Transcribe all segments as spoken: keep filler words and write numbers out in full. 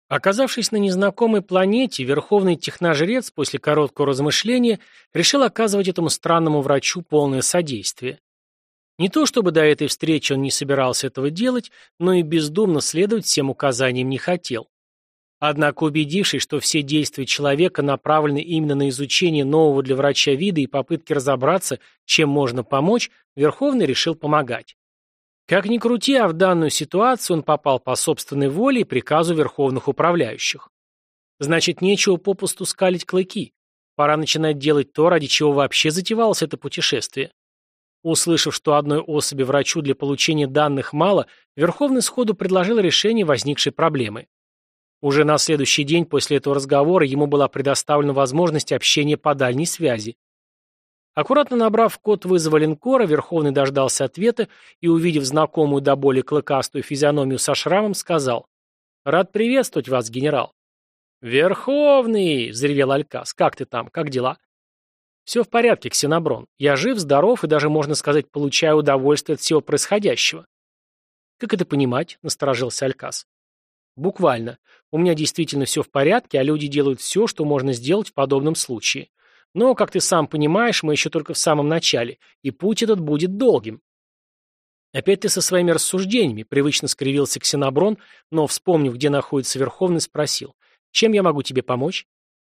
Оказавшись на незнакомой планете, верховный техножрец после короткого размышления решил оказывать этому странному врачу полное содействие. Не то чтобы до этой встречи он не собирался этого делать, но и бездумно следовать всем указаниям не хотел. Однако, убедившись, что все действия человека направлены именно на изучение нового для врача вида и попытки разобраться, чем можно помочь, Верховный решил помогать. Как ни крути, а в данную ситуацию он попал по собственной воле и приказу верховных управляющих. Значит, нечего попусту скалить клыки. Пора начинать делать то, ради чего вообще затевалось это путешествие. Услышав, что одной особи врачу для получения данных мало, Верховный сходу предложил решение возникшей проблемы. Уже на следующий день после этого разговора ему была предоставлена возможность общения по дальней связи. Аккуратно набрав код вызова линкора, Верховный дождался ответа и, увидев знакомую до боли клыкастую физиономию со шрамом, сказал: «Рад приветствовать вас, генерал». «Верховный!» — взревел Алькас. «Как ты там? Как дела?» «Все в порядке, Ксеноброн. Я жив, здоров и даже, можно сказать, получаю удовольствие от всего происходящего». «Как это понимать?» — насторожился Алькас. «Буквально. У меня действительно все в порядке, а люди делают все, что можно сделать в подобном случае. Но, как ты сам понимаешь, мы еще только в самом начале, и путь этот будет долгим». «Опять ты со своими рассуждениями», — привычно скривился Ксеноброн, но, вспомнив, где находится Верховный, спросил: «Чем я могу тебе помочь?»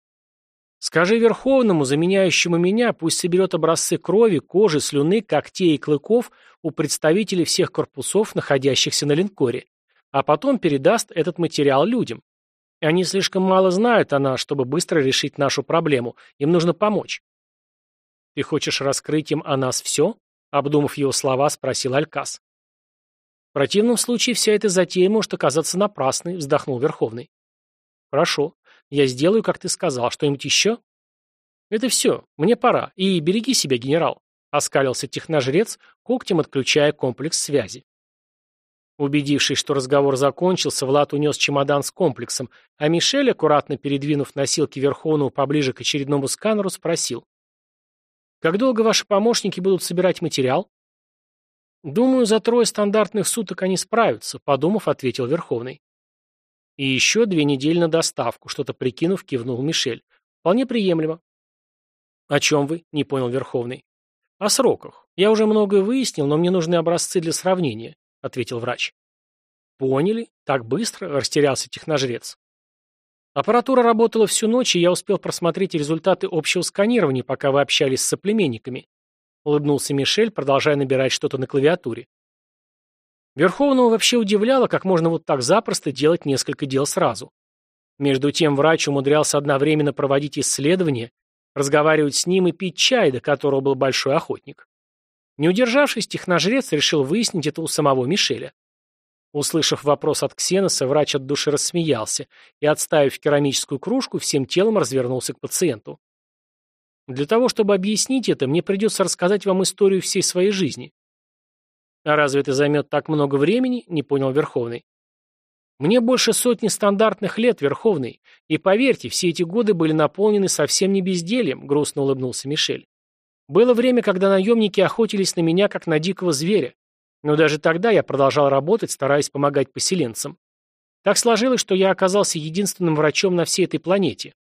«Скажи Верховному, заменяющему меня, пусть соберет образцы крови, кожи, слюны, когтей и клыков у представителей всех корпусов, находящихся на линкоре, а потом передаст этот материал людям. Они слишком мало знают о нас, чтобы быстро решить нашу проблему. Им нужно помочь». «Ты хочешь раскрыть им о нас все?» — обдумав его слова, спросил Алькас. «В противном случае вся эта затея может оказаться напрасной», — вздохнул Верховный. «Хорошо. Я сделаю, как ты сказал. Что-нибудь еще?» «Это все. Мне пора. И береги себя, генерал», — оскалился техножрец, когтем отключая комплекс связи. Убедившись, что разговор закончился, Влад унес чемодан с комплексом, а Мишель, аккуратно передвинув носилки Верховного поближе к очередному сканеру, спросил: «Как долго ваши помощники будут собирать материал?» «Думаю, за трое стандартных суток они справятся», — подумав, ответил Верховный. «И еще две недели на доставку», — что-то прикинув, кивнул Мишель. «Вполне приемлемо». «О чем вы?» — не понял Верховный. «О сроках. Я уже многое выяснил, но мне нужны образцы для сравнения», — ответил врач. «Поняли? Так быстро?» — растерялся техножрец. «Аппаратура работала всю ночь, и я успел просмотреть результаты общего сканирования, пока вы общались с соплеменниками», — улыбнулся Мишель, продолжая набирать что-то на клавиатуре. Верховного вообще удивляло, как можно вот так запросто делать несколько дел сразу. Между тем врач умудрялся одновременно проводить исследования, разговаривать с ним и пить чай, до которого был большой охотник. Не удержавшись, техножрец решил выяснить это у самого Мишеля. Услышав вопрос от Ксеноса, врач от души рассмеялся и, отставив керамическую кружку, всем телом развернулся к пациенту. «Для того, чтобы объяснить это, мне придется рассказать вам историю всей своей жизни». «А разве это займет так много времени?» — не понял Верховный. «Мне больше сотни стандартных лет, Верховный, и, поверьте, все эти годы были наполнены совсем не бездельем», — грустно улыбнулся Мишель. «Было время, когда наемники охотились на меня, как на дикого зверя. Но даже тогда я продолжал работать, стараясь помогать поселенцам. Так сложилось, что я оказался единственным врачом на всей этой планете».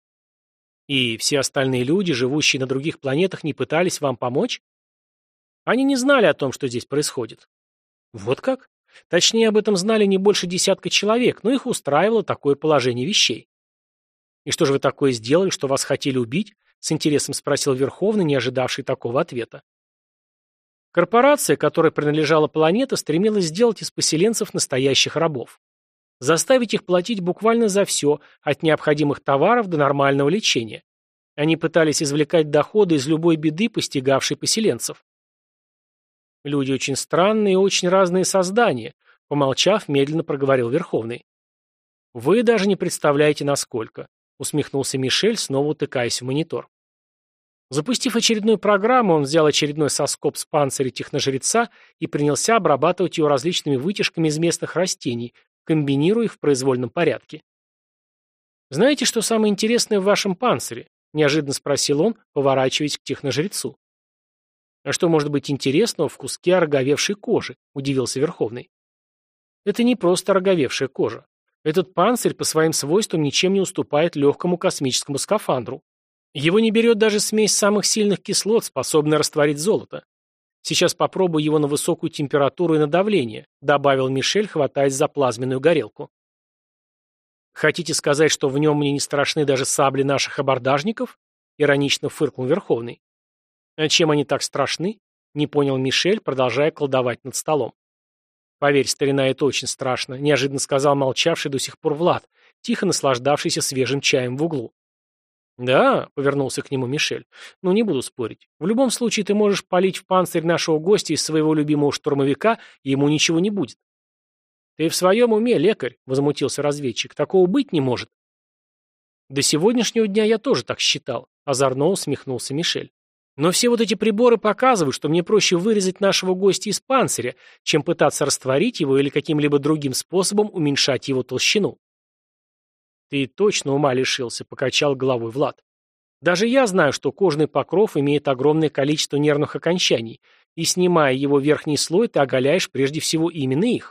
«И все остальные люди, живущие на других планетах, не пытались вам помочь?» «Они не знали о том, что здесь происходит». «Вот как? Точнее, об этом знали не больше десятка человек, но их устраивало такое положение вещей». «И что же вы такое сделали, что вас хотели убить?» — с интересом спросил Верховный, не ожидавший такого ответа. Корпорация, которой принадлежала планета, стремилась сделать из поселенцев настоящих рабов. Заставить их платить буквально за все, от необходимых товаров до нормального лечения. Они пытались извлекать доходы из любой беды, постигавшей поселенцев. «Люди очень странные и очень разные создания», — помолчав, медленно проговорил Верховный. «Вы даже не представляете, насколько», — усмехнулся Мишель, снова утыкаясь в монитор. Запустив очередную программу, он взял очередной соскоб с панциря техножреца и принялся обрабатывать его различными вытяжками из местных растений, комбинируя их в произвольном порядке. «Знаете, что самое интересное в вашем панцире?» — неожиданно спросил он, поворачиваясь к техножрецу. «А что может быть интересного в куске ороговевшей кожи?» — удивился Верховный. «Это не просто ороговевшая кожа. Этот панцирь по своим свойствам ничем не уступает легкому космическому скафандру. Его не берет даже смесь самых сильных кислот, способная растворить золото. Сейчас попробую его на высокую температуру и на давление», добавил Мишель, хватаясь за плазменную горелку. «Хотите сказать, что в нем мне не страшны даже сабли наших абордажников?» Иронично фыркнул Верховный. «А чем они так страшны?» Не понял Мишель, продолжая колдовать над столом. «Поверь, старина, это очень страшно», неожиданно сказал молчавший до сих пор Влад, тихо наслаждавшийся свежим чаем в углу. «Да», — повернулся к нему Мишель, — «ну не буду спорить. В любом случае ты можешь палить в панцирь нашего гостя из своего любимого штурмовика, и ему ничего не будет». «Ты в своем уме, лекарь?» — возмутился разведчик. «Такого быть не может». «До сегодняшнего дня я тоже так считал», — озорно усмехнулся Мишель. «Но все вот эти приборы показывают, что мне проще вырезать нашего гостя из панциря, чем пытаться растворить его или каким-либо другим способом уменьшать его толщину». «Ты точно ума лишился», — покачал головой Влад. «Даже я знаю, что кожный покров имеет огромное количество нервных окончаний, и, снимая его верхний слой, ты оголяешь прежде всего именно их».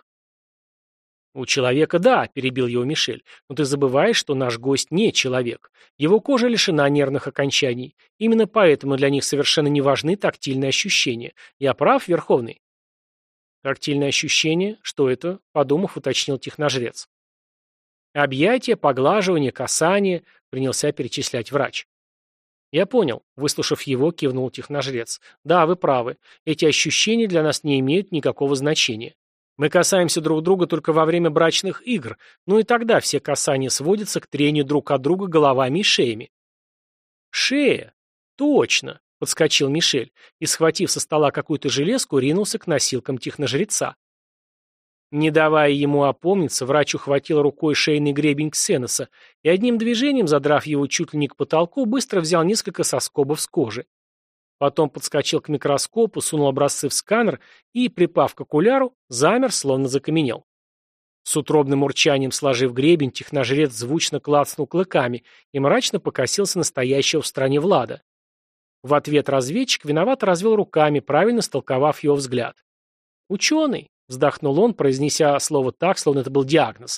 «У человека, да», — перебил его Мишель, «но ты забываешь, что наш гость не человек. Его кожа лишена нервных окончаний. Именно поэтому для них совершенно не важны тактильные ощущения. Я прав, Верховный?» «Тактильные ощущения? Что это?» — подумав, уточнил техножрец. «Объятия, поглаживание, касание», — принялся перечислять врач. «Я понял», — выслушав его, кивнул техножрец. «Да, вы правы. Эти ощущения для нас не имеют никакого значения. Мы касаемся друг друга только во время брачных игр, ну и тогда все касания сводятся к трению друг от друга головами и шеями». «Шея! Точно!» — подскочил Мишель и, схватив со стола какую-то железку, ринулся к носилкам техножреца. Не давая ему опомниться, врач ухватил рукой шейный гребень Ксеноса и одним движением, задрав его чуть ли не к потолку, быстро взял несколько соскобов с кожи. Потом подскочил к микроскопу, сунул образцы в сканер и, припав к окуляру, замер, словно закаменел. С утробным урчанием сложив гребень, техножрец звучно клацнул клыками и мрачно покосился настоящего в стороне Влада. В ответ разведчик виновато развел руками, правильно истолковав его взгляд. «Ученый!» — вздохнул он, произнеся слово так, словно это был диагноз.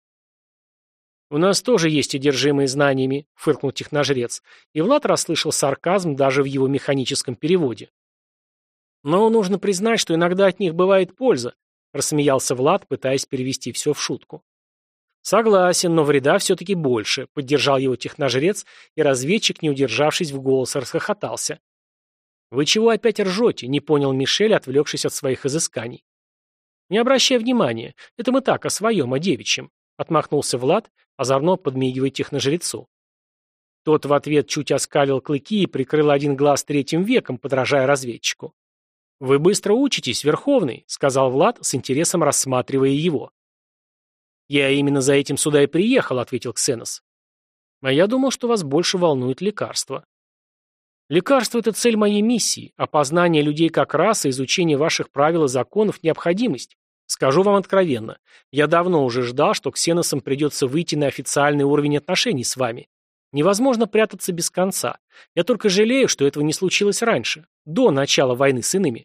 «У нас тоже есть одержимые знаниями», — фыркнул техножрец, и Влад расслышал сарказм даже в его механическом переводе. «Но нужно признать, что иногда от них бывает польза», — рассмеялся Влад, пытаясь перевести все в шутку. «Согласен, но вреда все-таки больше», — поддержал его техножрец, и разведчик, не удержавшись в голос, расхохотался. «Вы чего опять ржете?» — не понял Мишель, отвлекшись от своих изысканий. «Не обращай внимания, это мы так, о своем, о девичьем», — отмахнулся Влад, озорно подмигивая техножрецу. Тот в ответ чуть оскалил клыки и прикрыл один глаз третьим веком, подражая разведчику. «Вы быстро учитесь, Верховный», — сказал Влад, с интересом рассматривая его. «Я именно за этим сюда и приехал», — ответил Ксенос. «А я думал, что вас больше волнует лекарство». «Лекарство — это цель моей миссии, а познание людей как расы, изучение ваших правил и законов — необходимость. Скажу вам откровенно, я давно уже ждал, что Ксеносам придется выйти на официальный уровень отношений с вами. Невозможно прятаться без конца. Я только жалею, что этого не случилось раньше, до начала войны с иными».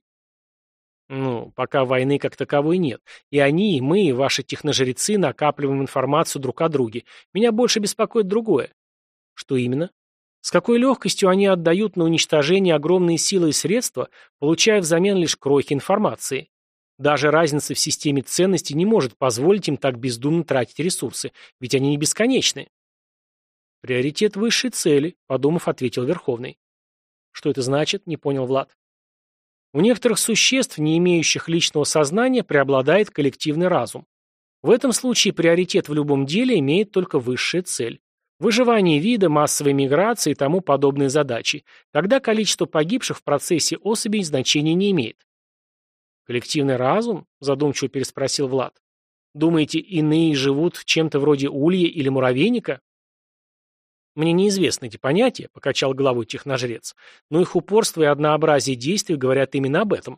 «Ну, пока войны как таковой нет. И они, и мы, и ваши техножрецы накапливаем информацию друг о друге. Меня больше беспокоит другое». «Что именно?» «С какой легкостью они отдают на уничтожение огромные силы и средства, получая взамен лишь крохи информации. Даже разница в системе ценностей не может позволить им так бездумно тратить ресурсы, ведь они не бесконечны». «Приоритет высшей цели», — подумав, ответил Верховный. «Что это значит?» — не понял Влад. «У некоторых существ, не имеющих личного сознания, преобладает коллективный разум. В этом случае приоритет в любом деле имеет только высшая цель. Выживание вида, массовой миграции и тому подобные задачи. Тогда количество погибших в процессе особей значения не имеет». «Коллективный разум?» — задумчиво переспросил Влад. «Думаете, иные живут чем-то вроде улья или муравейника?» «Мне неизвестны эти понятия», — покачал головой техножрец, «но их упорство и однообразие действий говорят именно об этом».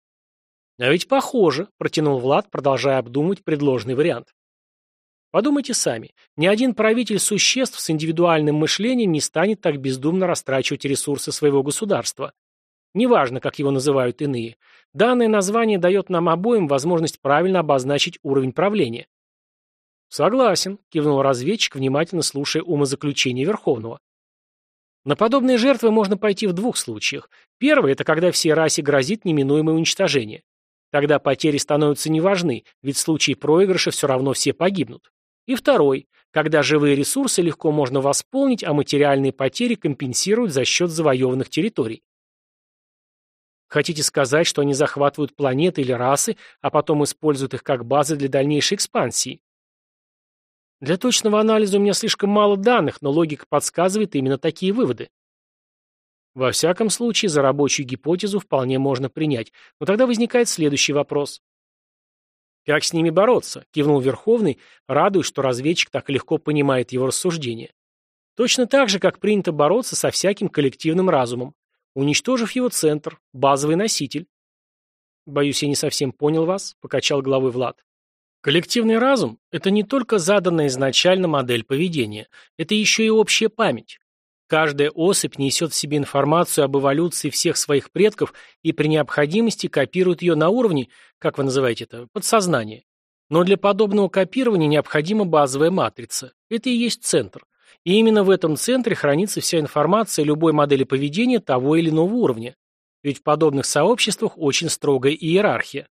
«А ведь похоже», — протянул Влад, продолжая обдумывать предложенный вариант. «Подумайте сами, ни один правитель существ с индивидуальным мышлением не станет так бездумно растрачивать ресурсы своего государства. Неважно, как его называют иные. Данное название дает нам обоим возможность правильно обозначить уровень правления». Согласен, кивнул разведчик, внимательно слушая умозаключение Верховного. На подобные жертвы можно пойти в двух случаях. Первый – это когда всей расе грозит неминуемое уничтожение. Тогда потери становятся неважны, ведь в случае проигрыша все равно все погибнут. И второй – когда живые ресурсы легко можно восполнить, а материальные потери компенсируют за счет завоеванных территорий. Хотите сказать, что они захватывают планеты или расы, а потом используют их как базы для дальнейшей экспансии? Для точного анализа у меня слишком мало данных, но логика подсказывает именно такие выводы. Во всяком случае, за рабочую гипотезу вполне можно принять. Но тогда возникает следующий вопрос. «Как с ними бороться?» – кивнул Верховный, радуясь, что разведчик так легко понимает его рассуждения. Точно так же, как принято бороться со всяким коллективным разумом, уничтожив его центр, базовый носитель. «Боюсь, я не совсем понял вас», – покачал головой Влад. Коллективный разум – это не только заданная изначально модель поведения, это еще и общая память. Каждая особь несет в себе информацию об эволюции всех своих предков и при необходимости копирует ее на уровне, как вы называете это, подсознания. Но для подобного копирования необходима базовая матрица. Это и есть центр. И именно в этом центре хранится вся информация любой модели поведения того или иного уровня. Ведь в подобных сообществах очень строгая иерархия.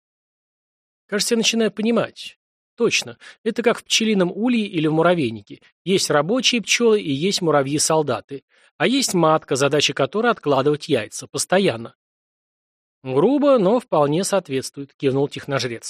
Кажется, я начинаю понимать. Точно. Это как в пчелином улье или в муравейнике. Есть рабочие пчелы и есть муравьи-солдаты. А есть матка, задача которой откладывать яйца. Постоянно. Грубо, но вполне соответствует, кивнул техножрец.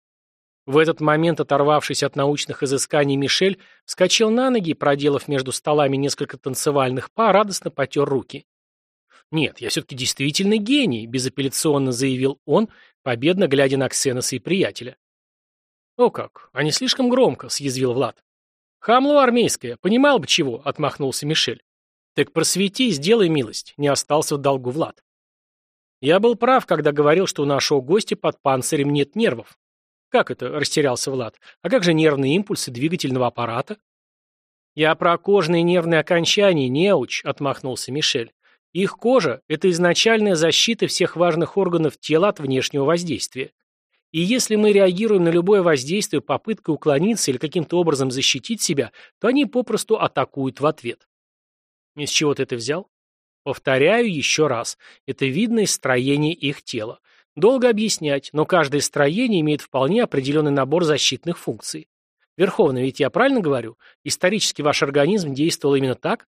В этот момент, оторвавшись от научных изысканий, Мишель вскочил на ноги и, проделав между столами несколько танцевальных па, радостно потер руки. «Нет, я все-таки действительно гений», — безапелляционно заявил он, победно глядя на Ксеноса и приятеля. «О как, а не слишком громко», — съязвил Влад. «Хамло армейское, понимал бы чего», — отмахнулся Мишель. «Так просвети, сделай милость», — не остался в долгу Влад. «Я был прав, когда говорил, что у нашего гостя под панцирем нет нервов». «Как это?» — растерялся Влад. «А как же нервные импульсы двигательного аппарата?» «Я про кожные нервные окончания, неуч», — отмахнулся Мишель. «Их кожа — это изначальная защита всех важных органов тела от внешнего воздействия. И если мы реагируем на любое воздействие попыткой уклониться или каким-то образом защитить себя, то они попросту атакуют в ответ». «Из чего ты это взял?» «Повторяю еще раз. Это видно из строения их тела. Долго объяснять, но каждое строение имеет вполне определенный набор защитных функций. Верховный, ведь я правильно говорю? Исторически ваш организм действовал именно так?»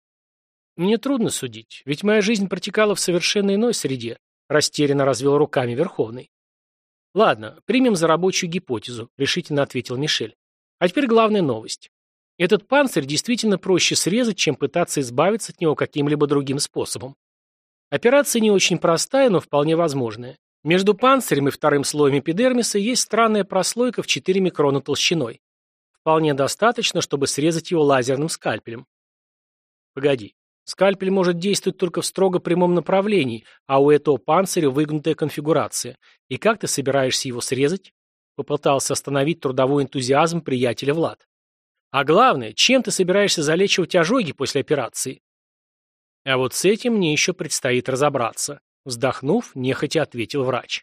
«Мне трудно судить, ведь моя жизнь протекала в совершенно иной среде», растерянно развел руками Верховный. «Ладно, примем за рабочую гипотезу», решительно ответил Мишель. «А теперь главная новость. Этот панцирь действительно проще срезать, чем пытаться избавиться от него каким-либо другим способом. Операция не очень простая, но вполне возможная. Между панцирем и вторым слоем эпидермиса есть странная прослойка в четыре микрона толщиной. Вполне достаточно, чтобы срезать его лазерным скальпелем». «Погоди. Скальпель может действовать только в строго прямом направлении, а у этого панциря выгнутая конфигурация. И как ты собираешься его срезать?» Попытался остановить трудовой энтузиазм приятеля Влад. «А главное, чем ты собираешься залечивать ожоги после операции?» «А вот с этим мне еще предстоит разобраться», вздохнув, нехотя ответил врач.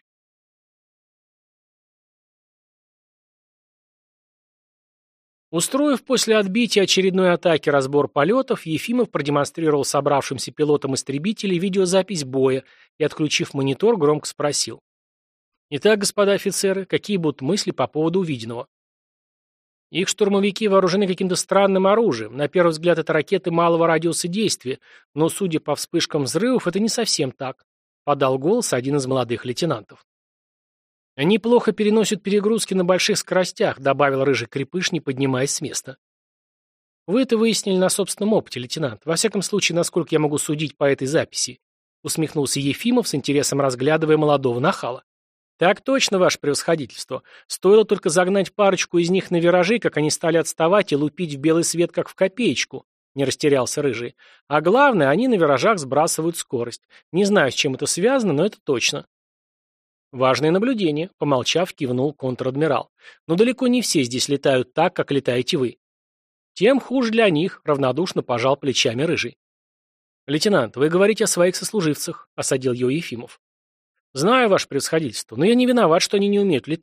Устроив после отбития очередной атаки разбор полетов, Ефимов продемонстрировал собравшимся пилотам истребителей видеозапись боя и, отключив монитор, громко спросил. «Итак, господа офицеры, какие будут мысли по поводу увиденного?» «Их штурмовики вооружены каким-то странным оружием. На первый взгляд, это ракеты малого радиуса действия, но, судя по вспышкам взрывов, это не совсем так», подал голос один из молодых лейтенантов. «Они плохо переносят перегрузки на больших скоростях», добавил рыжий крепыш, не поднимаясь с места. «Вы это выяснили на собственном опыте, лейтенант. Во всяком случае, насколько я могу судить по этой записи», усмехнулся Ефимов с интересом разглядывая молодого нахала. «Так точно, ваше превосходительство. Стоило только загнать парочку из них на виражи, как они стали отставать и лупить в белый свет, как в копеечку», не растерялся рыжий. «А главное, они на виражах сбрасывают скорость. Не знаю, с чем это связано, но это точно». «Важное наблюдение», — помолчав, кивнул контр-адмирал. «Но далеко не все здесь летают так, как летаете вы». «Тем хуже для них», — равнодушно пожал плечами рыжий. «Лейтенант, вы говорите о своих сослуживцах», — осадил его Ефимов. «Знаю, ваше превосходительство, но я не виноват, что они не умеют летать.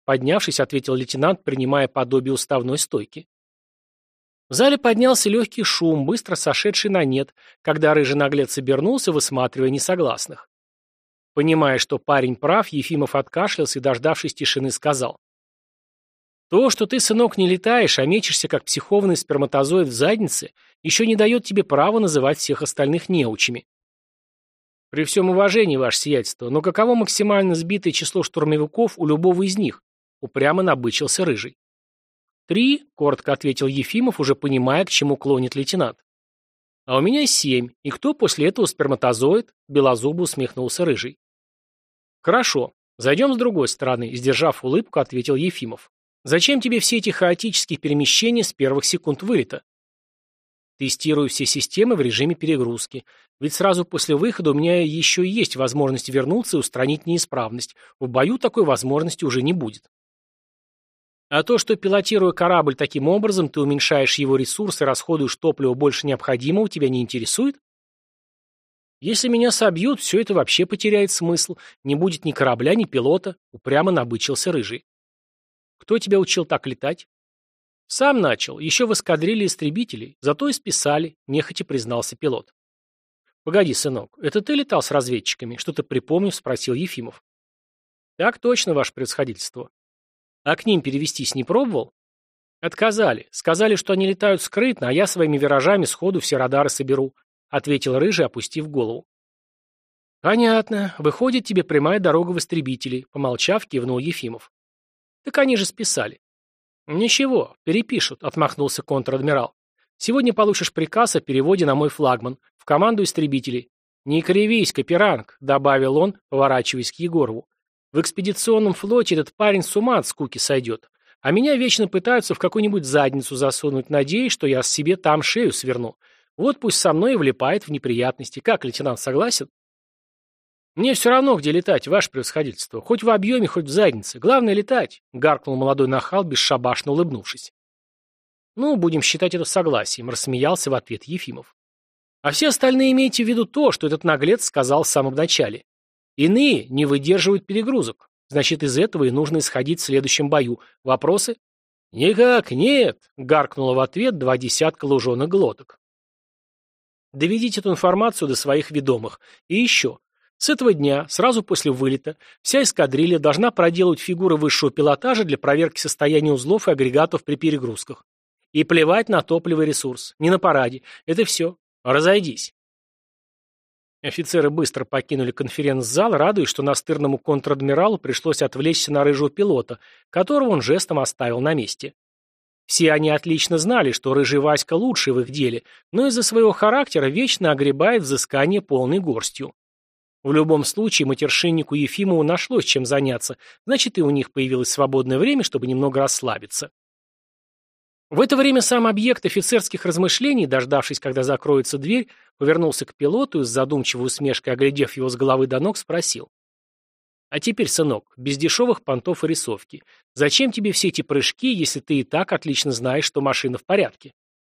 Поднявшись, ответил лейтенант, принимая подобие уставной стойки. В зале поднялся легкий шум, быстро сошедший на нет, когда рыжий наглец обернулся, высматривая несогласных. Понимая, что парень прав, Ефимов откашлялся и, дождавшись тишины, сказал: «То, что ты, сынок, не летаешь, а мечешься, как психованный сперматозоид в заднице, еще не дает тебе права называть всех остальных неучами». «При всем уважении, ваше сиятельство, но каково максимально сбитое число штурмовиков у любого из них?» — упрямо набычился рыжий. «Три», — коротко ответил Ефимов, уже понимая, к чему клонит лейтенант. «А у меня семь. И кто после этого сперматозоид?» — белозубо усмехнулся рыжий. «Хорошо. Зайдем с другой стороны», — сдержав улыбку, ответил Ефимов. «Зачем тебе все эти хаотические перемещения с первых секунд вылета?» «Тестирую все системы в режиме перегрузки. Ведь сразу после выхода у меня еще и есть возможность вернуться и устранить неисправность. В бою такой возможности уже не будет». «А то, что, пилотируя корабль таким образом, ты уменьшаешь его ресурсы и расходуешь топливо больше необходимого, тебя не интересует?» «Если меня собьют, все это вообще потеряет смысл. Не будет ни корабля, ни пилота», — упрямо набычился рыжий. «Кто тебя учил так летать?» «Сам начал. Еще в эскадрилье истребителей. Зато и списали», — нехотя признался пилот. «Погоди, сынок, это ты летал с разведчиками?» — что-то припомнив, спросил Ефимов. «Так точно, ваше превосходительство». «А к ним перевестись не пробовал?» «Отказали. Сказали, что они летают скрытно, а я своими виражами сходу все радары соберу», — ответил рыжий, опустив голову. «Понятно. Выходит, тебе прямая дорога в истребителей», — помолчав, кивнул Ефимов. «Так они же списали». «Ничего, перепишут», — отмахнулся контр-адмирал. «Сегодня получишь приказ о переводе на мой флагман, в команду истребителей». «Не кривись, Каперанг», — добавил он, поворачиваясь к Егорову. «В экспедиционном флоте этот парень с ума от скуки сойдет, а меня вечно пытаются в какую-нибудь задницу засунуть, надеясь, что я себе там шею сверну. Вот пусть со мной и влипает в неприятности. Как, лейтенант, согласен?» «Мне все равно, где летать, ваше превосходительство. Хоть в объеме, хоть в заднице. Главное — летать», — гаркнул молодой нахал, бесшабашно улыбнувшись. «Ну, будем считать это согласием», — рассмеялся в ответ Ефимов. «А все остальные имейте в виду то, что этот наглец сказал в самом начале. Иные не выдерживают перегрузок. Значит, из этого и нужно исходить в следующем бою. Вопросы?» «Никак нет», — гаркнуло в ответ два десятка луженых глоток. «Доведите эту информацию до своих ведомых. И еще. С этого дня, сразу после вылета, вся эскадрилья должна проделывать фигуры высшего пилотажа для проверки состояния узлов и агрегатов при перегрузках. И плевать на топливо и ресурс. Не на параде. Это все. Разойдись». Офицеры быстро покинули конференц-зал, радуясь, что настырному контр-адмиралу пришлось отвлечься на рыжего пилота, которого он жестом оставил на месте. Все они отлично знали, что рыжий Васька лучший в их деле, но из-за своего характера вечно огребает взыскание полной горстью. В любом случае, матершиннику Ефимову нашлось чем заняться, значит, и у них появилось свободное время, чтобы немного расслабиться. В это время сам объект офицерских размышлений, дождавшись, когда закроется дверь, повернулся к пилоту и с задумчивой усмешкой, оглядев его с головы до ног, спросил. «А теперь, сынок, без дешевых понтов и рисовки, зачем тебе все эти прыжки, если ты и так отлично знаешь, что машина в порядке?»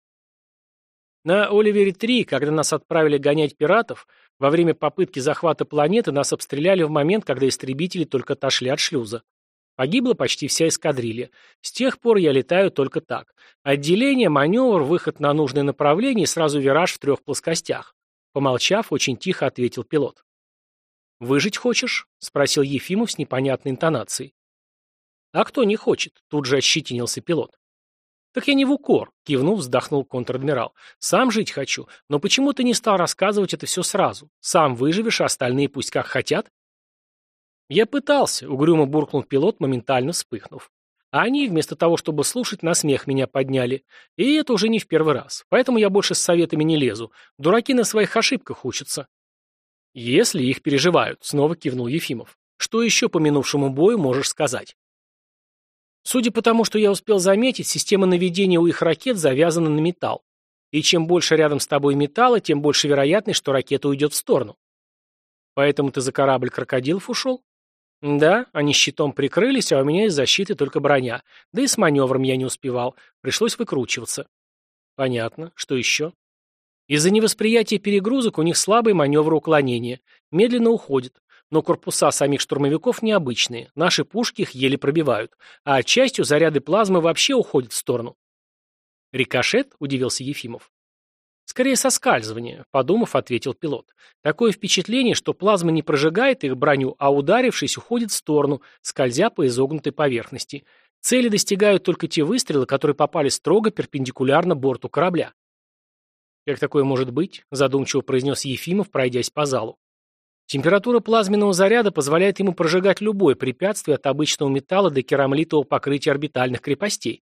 На Оливере-три, когда нас отправили гонять пиратов, во время попытки захвата планеты нас обстреляли в момент, когда истребители только отошли от шлюза. Погибла почти вся эскадрилья. С тех пор я летаю только так. Отделение, маневр, выход на нужное направление и сразу вираж в трех плоскостях. Помолчав, очень тихо ответил пилот. «Выжить хочешь?» — спросил Ефимов с непонятной интонацией. «А кто не хочет?» — тут же ощетинился пилот. «Так я не в укор», — кивнув, вздохнул контр-адмирал. «Сам жить хочу, но почему ты не стал рассказывать это все сразу? Сам выживешь, а остальные пусть как хотят?» «Я пытался», — угрюмо буркнул пилот, моментально вспыхнув. «А они, вместо того, чтобы слушать, на смех меня подняли. И это уже не в первый раз. Поэтому я больше с советами не лезу. Дураки на своих ошибках учатся». «Если их переживают», — снова кивнул Ефимов. «Что еще по минувшему бою можешь сказать?» «Судя по тому, что я успел заметить, система наведения у их ракет завязана на металл. И чем больше рядом с тобой металла, тем больше вероятность, что ракета уйдет в сторону». «Поэтому ты за корабль крокодилов ушел?» «Да, они щитом прикрылись, а у меня из защиты только броня. Да и с маневром я не успевал. Пришлось выкручиваться». «Понятно. Что еще?» «Из-за невосприятия перегрузок у них слабый маневр уклонения. Медленно уходит. Но корпуса самих штурмовиков необычные, наши пушки их еле пробивают, а частью заряды плазмы вообще уходят в сторону. «Рикошет?» – удивился Ефимов. «Скорее соскальзывание», – подумав, ответил пилот. «Такое впечатление, что плазма не прожигает их броню, а ударившись, уходит в сторону, скользя по изогнутой поверхности. Цели достигают только те выстрелы, которые попали строго перпендикулярно борту корабля». «Как такое может быть?» – задумчиво произнес Ефимов, пройдясь по залу. «Температура плазменного заряда позволяет ему прожигать любое препятствие от обычного металла до керамлитового покрытия орбитальных крепостей».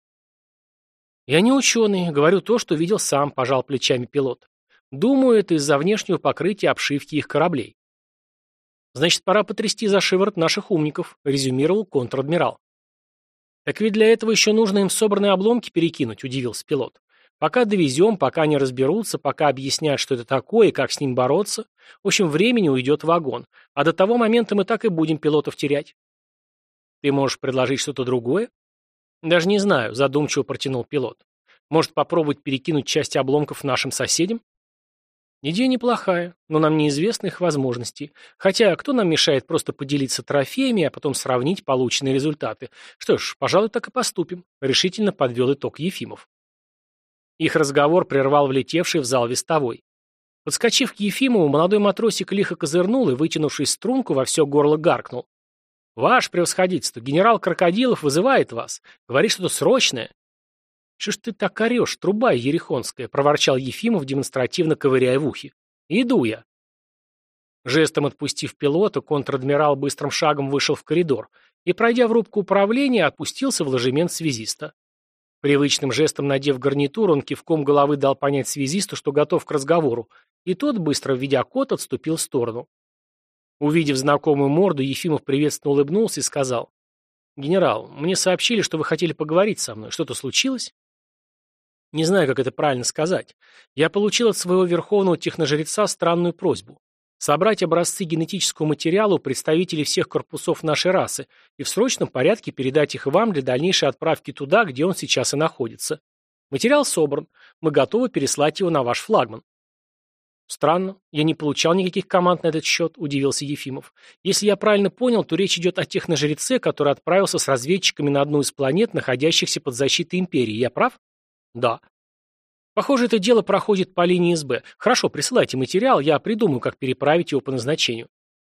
«Я не ученый, говорю то, что видел сам», – пожал плечами пилот. «Думаю, это из-за внешнего покрытия обшивки их кораблей». «Значит, пора потрясти за шиворот наших умников», – резюмировал контр-адмирал. «Так ведь для этого еще нужно им собранные обломки перекинуть», – удивился пилот. «Пока довезем, пока они разберутся, пока объяснят, что это такое и как с ним бороться. В общем, времени уйдет вагон. А до того момента мы так и будем пилотов терять». «Ты можешь предложить что-то другое?» «Даже не знаю», – задумчиво протянул пилот. «Может, попробовать перекинуть часть обломков нашим соседям?» «Идея неплохая, но нам неизвестны их возможности. Хотя, кто нам мешает просто поделиться трофеями, а потом сравнить полученные результаты? Что ж, пожалуй, так и поступим», – решительно подвел итог Ефимов. Их разговор прервал влетевший в зал вестовой. Подскочив к Ефимову, молодой матросик лихо козырнул и, вытянувшись струнку, во все горло гаркнул. «Ваше превосходительство, генерал Крокодилов вызывает вас. Говорит, что-то срочное». «Что ж ты так орешь, труба ерехонская?» – проворчал Ефимов, демонстративно ковыряя в ухе. «Иду я». Жестом отпустив пилота, контр-адмирал быстрым шагом вышел в коридор и, пройдя в рубку управления, опустился в ложемент связиста. Привычным жестом надев гарнитур, он кивком головы дал понять связисту, что готов к разговору, и тот, быстро введя код, отступил в сторону. Увидев знакомую морду, Ефимов приветственно улыбнулся и сказал: «Генерал, мне сообщили, что вы хотели поговорить со мной. Что-то случилось?» «Не знаю, как это правильно сказать. Я получил от своего верховного техножреца странную просьбу. Собрать образцы генетического материала у представителей всех корпусов нашей расы и в срочном порядке передать их вам для дальнейшей отправки туда, где он сейчас и находится. Материал собран. Мы готовы переслать его на ваш флагман». «Странно. Я не получал никаких команд на этот счет», – удивился Ефимов. «Если я правильно понял, то речь идет о техножреце, который отправился с разведчиками на одну из планет, находящихся под защитой Империи. Я прав?» «Да». «Похоже, это дело проходит по линии СБ. Хорошо, присылайте материал, я придумаю, как переправить его по назначению».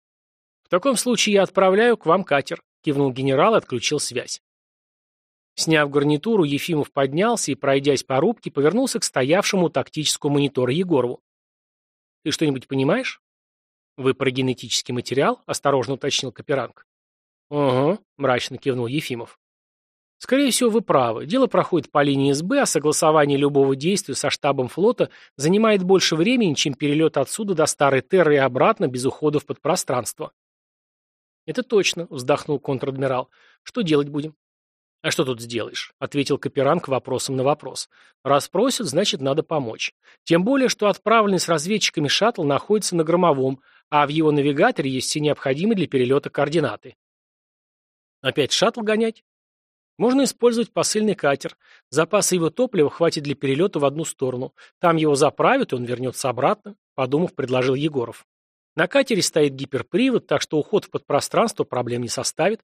«В таком случае я отправляю к вам катер», – кивнул генерал и отключил связь. Сняв гарнитуру, Ефимов поднялся и, пройдясь по рубке, повернулся к стоявшему у тактического монитора Егорову. «Ты что-нибудь понимаешь?» «Вы про генетический материал?» – осторожно уточнил Каперанг. «Угу», – мрачно кивнул Ефимов. «Скорее всего, вы правы. Дело проходит по линии СБ, а согласование любого действия со штабом флота занимает больше времени, чем перелет отсюда до Старой Терры и обратно без ухода в подпространство». «Это точно», – вздохнул контр-адмирал. «Что делать будем?» «А что тут сделаешь?» – ответил Каперанг вопросом на вопрос. «Раз просят, значит, надо помочь. Тем более, что отправленный с разведчиками шаттл находится на Громовом, а в его навигаторе есть все необходимые для перелета координаты». «Опять шаттл гонять?» «Можно использовать посыльный катер. Запаса его топлива хватит для перелета в одну сторону. Там его заправят, и он вернется обратно», – подумав, предложил Егоров. «На катере стоит гиперпривод, так что уход в подпространство проблем не составит».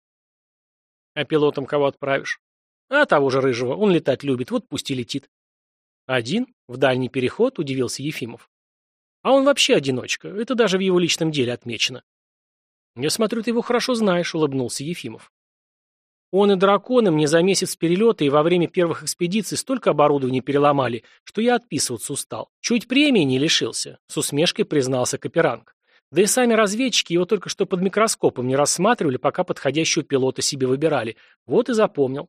«А пилотом кого отправишь?» «А того же Рыжего. Он летать любит, вот пусть и летит». «Один? В дальний переход?» – удивился Ефимов. «А он вообще одиночка. Это даже в его личном деле отмечено». «Я смотрю, ты его хорошо знаешь», – улыбнулся Ефимов. «Он и драконы мне за месяц перелета и во время первых экспедиций столько оборудования переломали, что я отписываться устал. Чуть премии не лишился», – с усмешкой признался Каперанг. «Да и сами разведчики его только что под микроскопом не рассматривали, пока подходящего пилота себе выбирали. Вот и запомнил».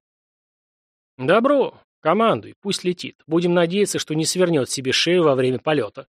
«Добро. Командуй. Пусть летит. Будем надеяться, что не свернет себе шею во время полета».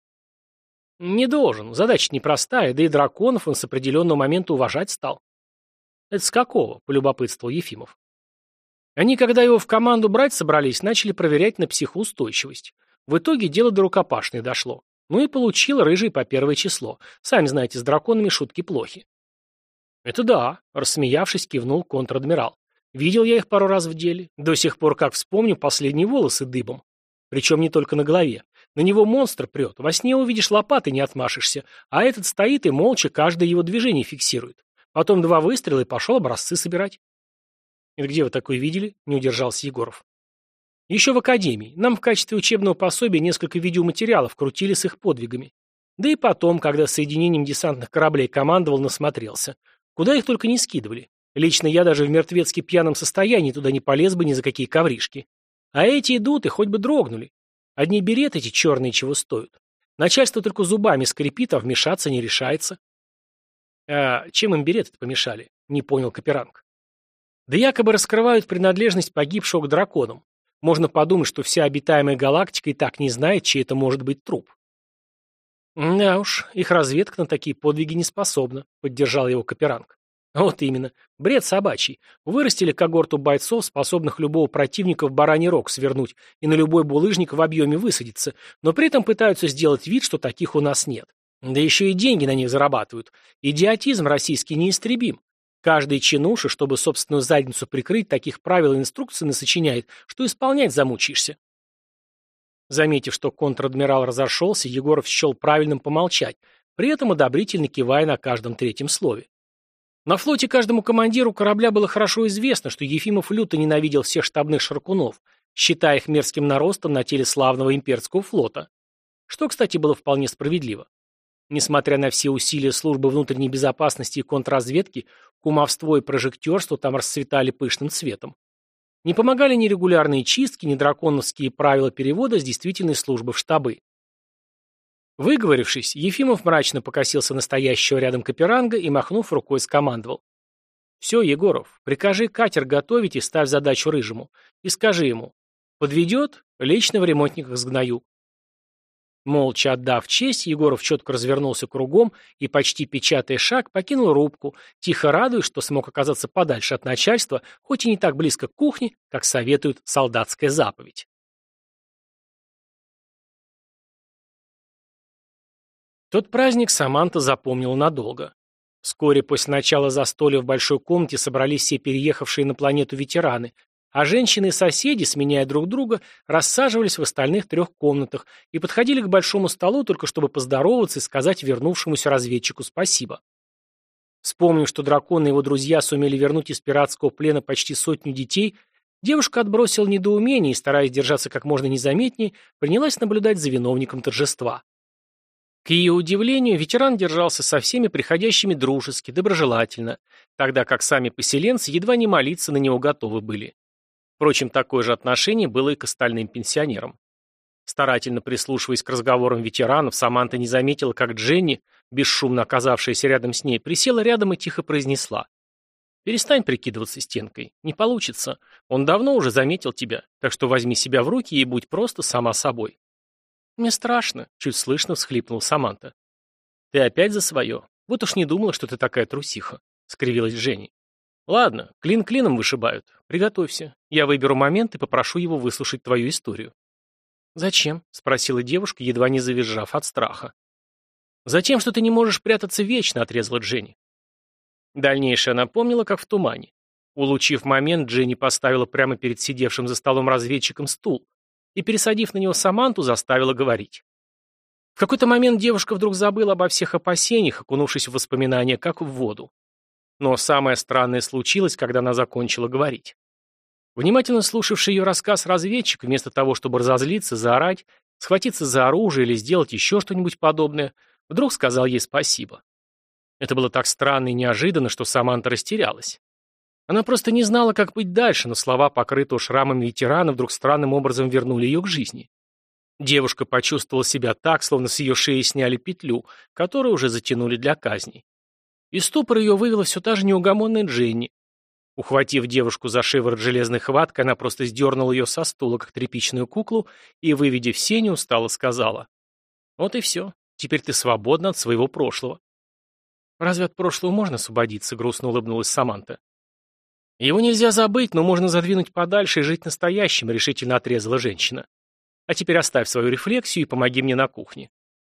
«Не должен. Задача непростая, да и драконов он с определенного момента уважать стал». «Это с какого?» – полюбопытствовал Ефимов. Они, когда его в команду брать собрались, начали проверять на психоустойчивость. В итоге дело до рукопашной дошло. Ну и получил Рыжий по первое число. Сами знаете, с драконами шутки плохи. «Это да», – рассмеявшись, кивнул контр-адмирал. «Видел я их пару раз в деле. До сих пор, как вспомню, последние волосы дыбом. Причем не только на голове. На него монстр прет. Во сне увидишь лопаты, не отмашешься. А этот стоит и молча каждое его движение фиксирует. Потом два выстрела и пошел образцы собирать. «Это где вы такое видели?» — не удержался Егоров. «Еще в академии. Нам в качестве учебного пособия несколько видеоматериалов крутили с их подвигами. Да и потом, когда соединением десантных кораблей командовал, насмотрелся. Куда их только не скидывали. Лично я даже в мертвецки пьяном состоянии туда не полез бы ни за какие ковришки. А эти идут и хоть бы дрогнули. Одни береты эти черные чего стоят. Начальство только зубами скрипит, а вмешаться не решается». «А чем им береты-то помешали?» — не понял Каперанг. «Да якобы раскрывают принадлежность погибшего к драконам. Можно подумать, что вся обитаемая галактика и так не знает, чей это может быть труп». «Да уж, их разведка на такие подвиги не способна», — поддержал его Каперанг. «Вот именно. Бред собачий. Вырастили когорту бойцов, способных любого противника в бараний рог свернуть и на любой булыжник в объеме высадиться, но при этом пытаются сделать вид, что таких у нас нет. Да еще и деньги на них зарабатывают. Идиотизм российский неистребим. Каждый чинуша, чтобы собственную задницу прикрыть, таких правил и инструкций насочиняет, что исполнять замучаешься». Заметив, что контр-адмирал разошелся, Егоров счел правильным помолчать, при этом одобрительно кивая на каждом третьем слове. На флоте каждому командиру корабля было хорошо известно, что Ефимов люто ненавидел всех штабных шаркунов, считая их мерзким наростом на теле славного имперского флота. Что, кстати, было вполне справедливо. Несмотря на все усилия службы внутренней безопасности и контрразведки, кумовство и прожектерство там расцветали пышным цветом. Не помогали ни регулярные чистки, ни драконовские правила перевода с действительной службы в штабы. Выговорившись, Ефимов мрачно покосился на стоящего рядом Каперанга и, махнув рукой, скомандовал: «Все, Егоров, прикажи катер готовить и ставь задачу Рыжему. И скажи ему: подведет, лично в ремонтниках сгною». Молча отдав честь, Егоров четко развернулся кругом и, почти печатая шаг, покинул рубку, тихо радуясь, что смог оказаться подальше от начальства, хоть и не так близко к кухне, как советует солдатская заповедь. Тот праздник Саманта запомнила надолго. Вскоре после начала застолья в большой комнате собрались все переехавшие на планету ветераны, а женщины и соседи, сменяя друг друга, рассаживались в остальных трех комнатах и подходили к большому столу только чтобы поздороваться и сказать вернувшемуся разведчику спасибо. Вспомнив, что дракон и его друзья сумели вернуть из пиратского плена почти сотню детей, девушка отбросила недоумение и, стараясь держаться как можно незаметнее, принялась наблюдать за виновником торжества. К ее удивлению, ветеран держался со всеми приходящими дружески, доброжелательно, тогда как сами поселенцы едва не молиться на него готовы были. Впрочем, такое же отношение было и к остальным пенсионерам. Старательно прислушиваясь к разговорам ветеранов, Саманта не заметила, как Дженни, бесшумно оказавшаяся рядом с ней, присела рядом и тихо произнесла: «Перестань прикидываться стенкой. Не получится. Он давно уже заметил тебя, так что возьми себя в руки и будь просто сама собой». «Мне страшно», — чуть слышно всхлипнула Саманта. «Ты опять за свое? Вот уж не думала, что ты такая трусиха», — скривилась Дженни. «Ладно, клин клином вышибают. Приготовься. Я выберу момент и попрошу его выслушать твою историю». «Зачем?» — спросила девушка, едва не завизжав от страха. «Затем, что ты не можешь прятаться вечно», — отрезала Дженни. Дальнейшее она помнила, как в тумане. Улучив момент, Дженни поставила прямо перед сидевшим за столом разведчиком стул и, пересадив на него Саманту, заставила говорить. В какой-то момент девушка вдруг забыла обо всех опасениях, окунувшись в воспоминания, как в воду. Но самое странное случилось, когда она закончила говорить. Внимательно слушавший ее рассказ разведчик, вместо того, чтобы разозлиться, заорать, схватиться за оружие или сделать еще что-нибудь подобное, вдруг сказал ей спасибо. Это было так странно и неожиданно, что Саманта растерялась. Она просто не знала, как быть дальше, но слова, покрытого шрамами ветерана, вдруг странным образом вернули ее к жизни. Девушка почувствовала себя так, словно с ее шеи сняли петлю, которую уже затянули для казни. Из ступора ее вывела все та же неугомонная Дженни. Ухватив девушку за шиворот железной хваткой, она просто сдернула ее со стула, как тряпичную куклу, и, выведя в сеню, устало сказала: «Вот и все. Теперь ты свободна от своего прошлого». «Разве от прошлого можно освободиться?» — грустно улыбнулась Саманта. «Его нельзя забыть, но можно задвинуть подальше и жить настоящим», — решительно отрезала женщина. «А теперь оставь свою рефлексию и помоги мне на кухне».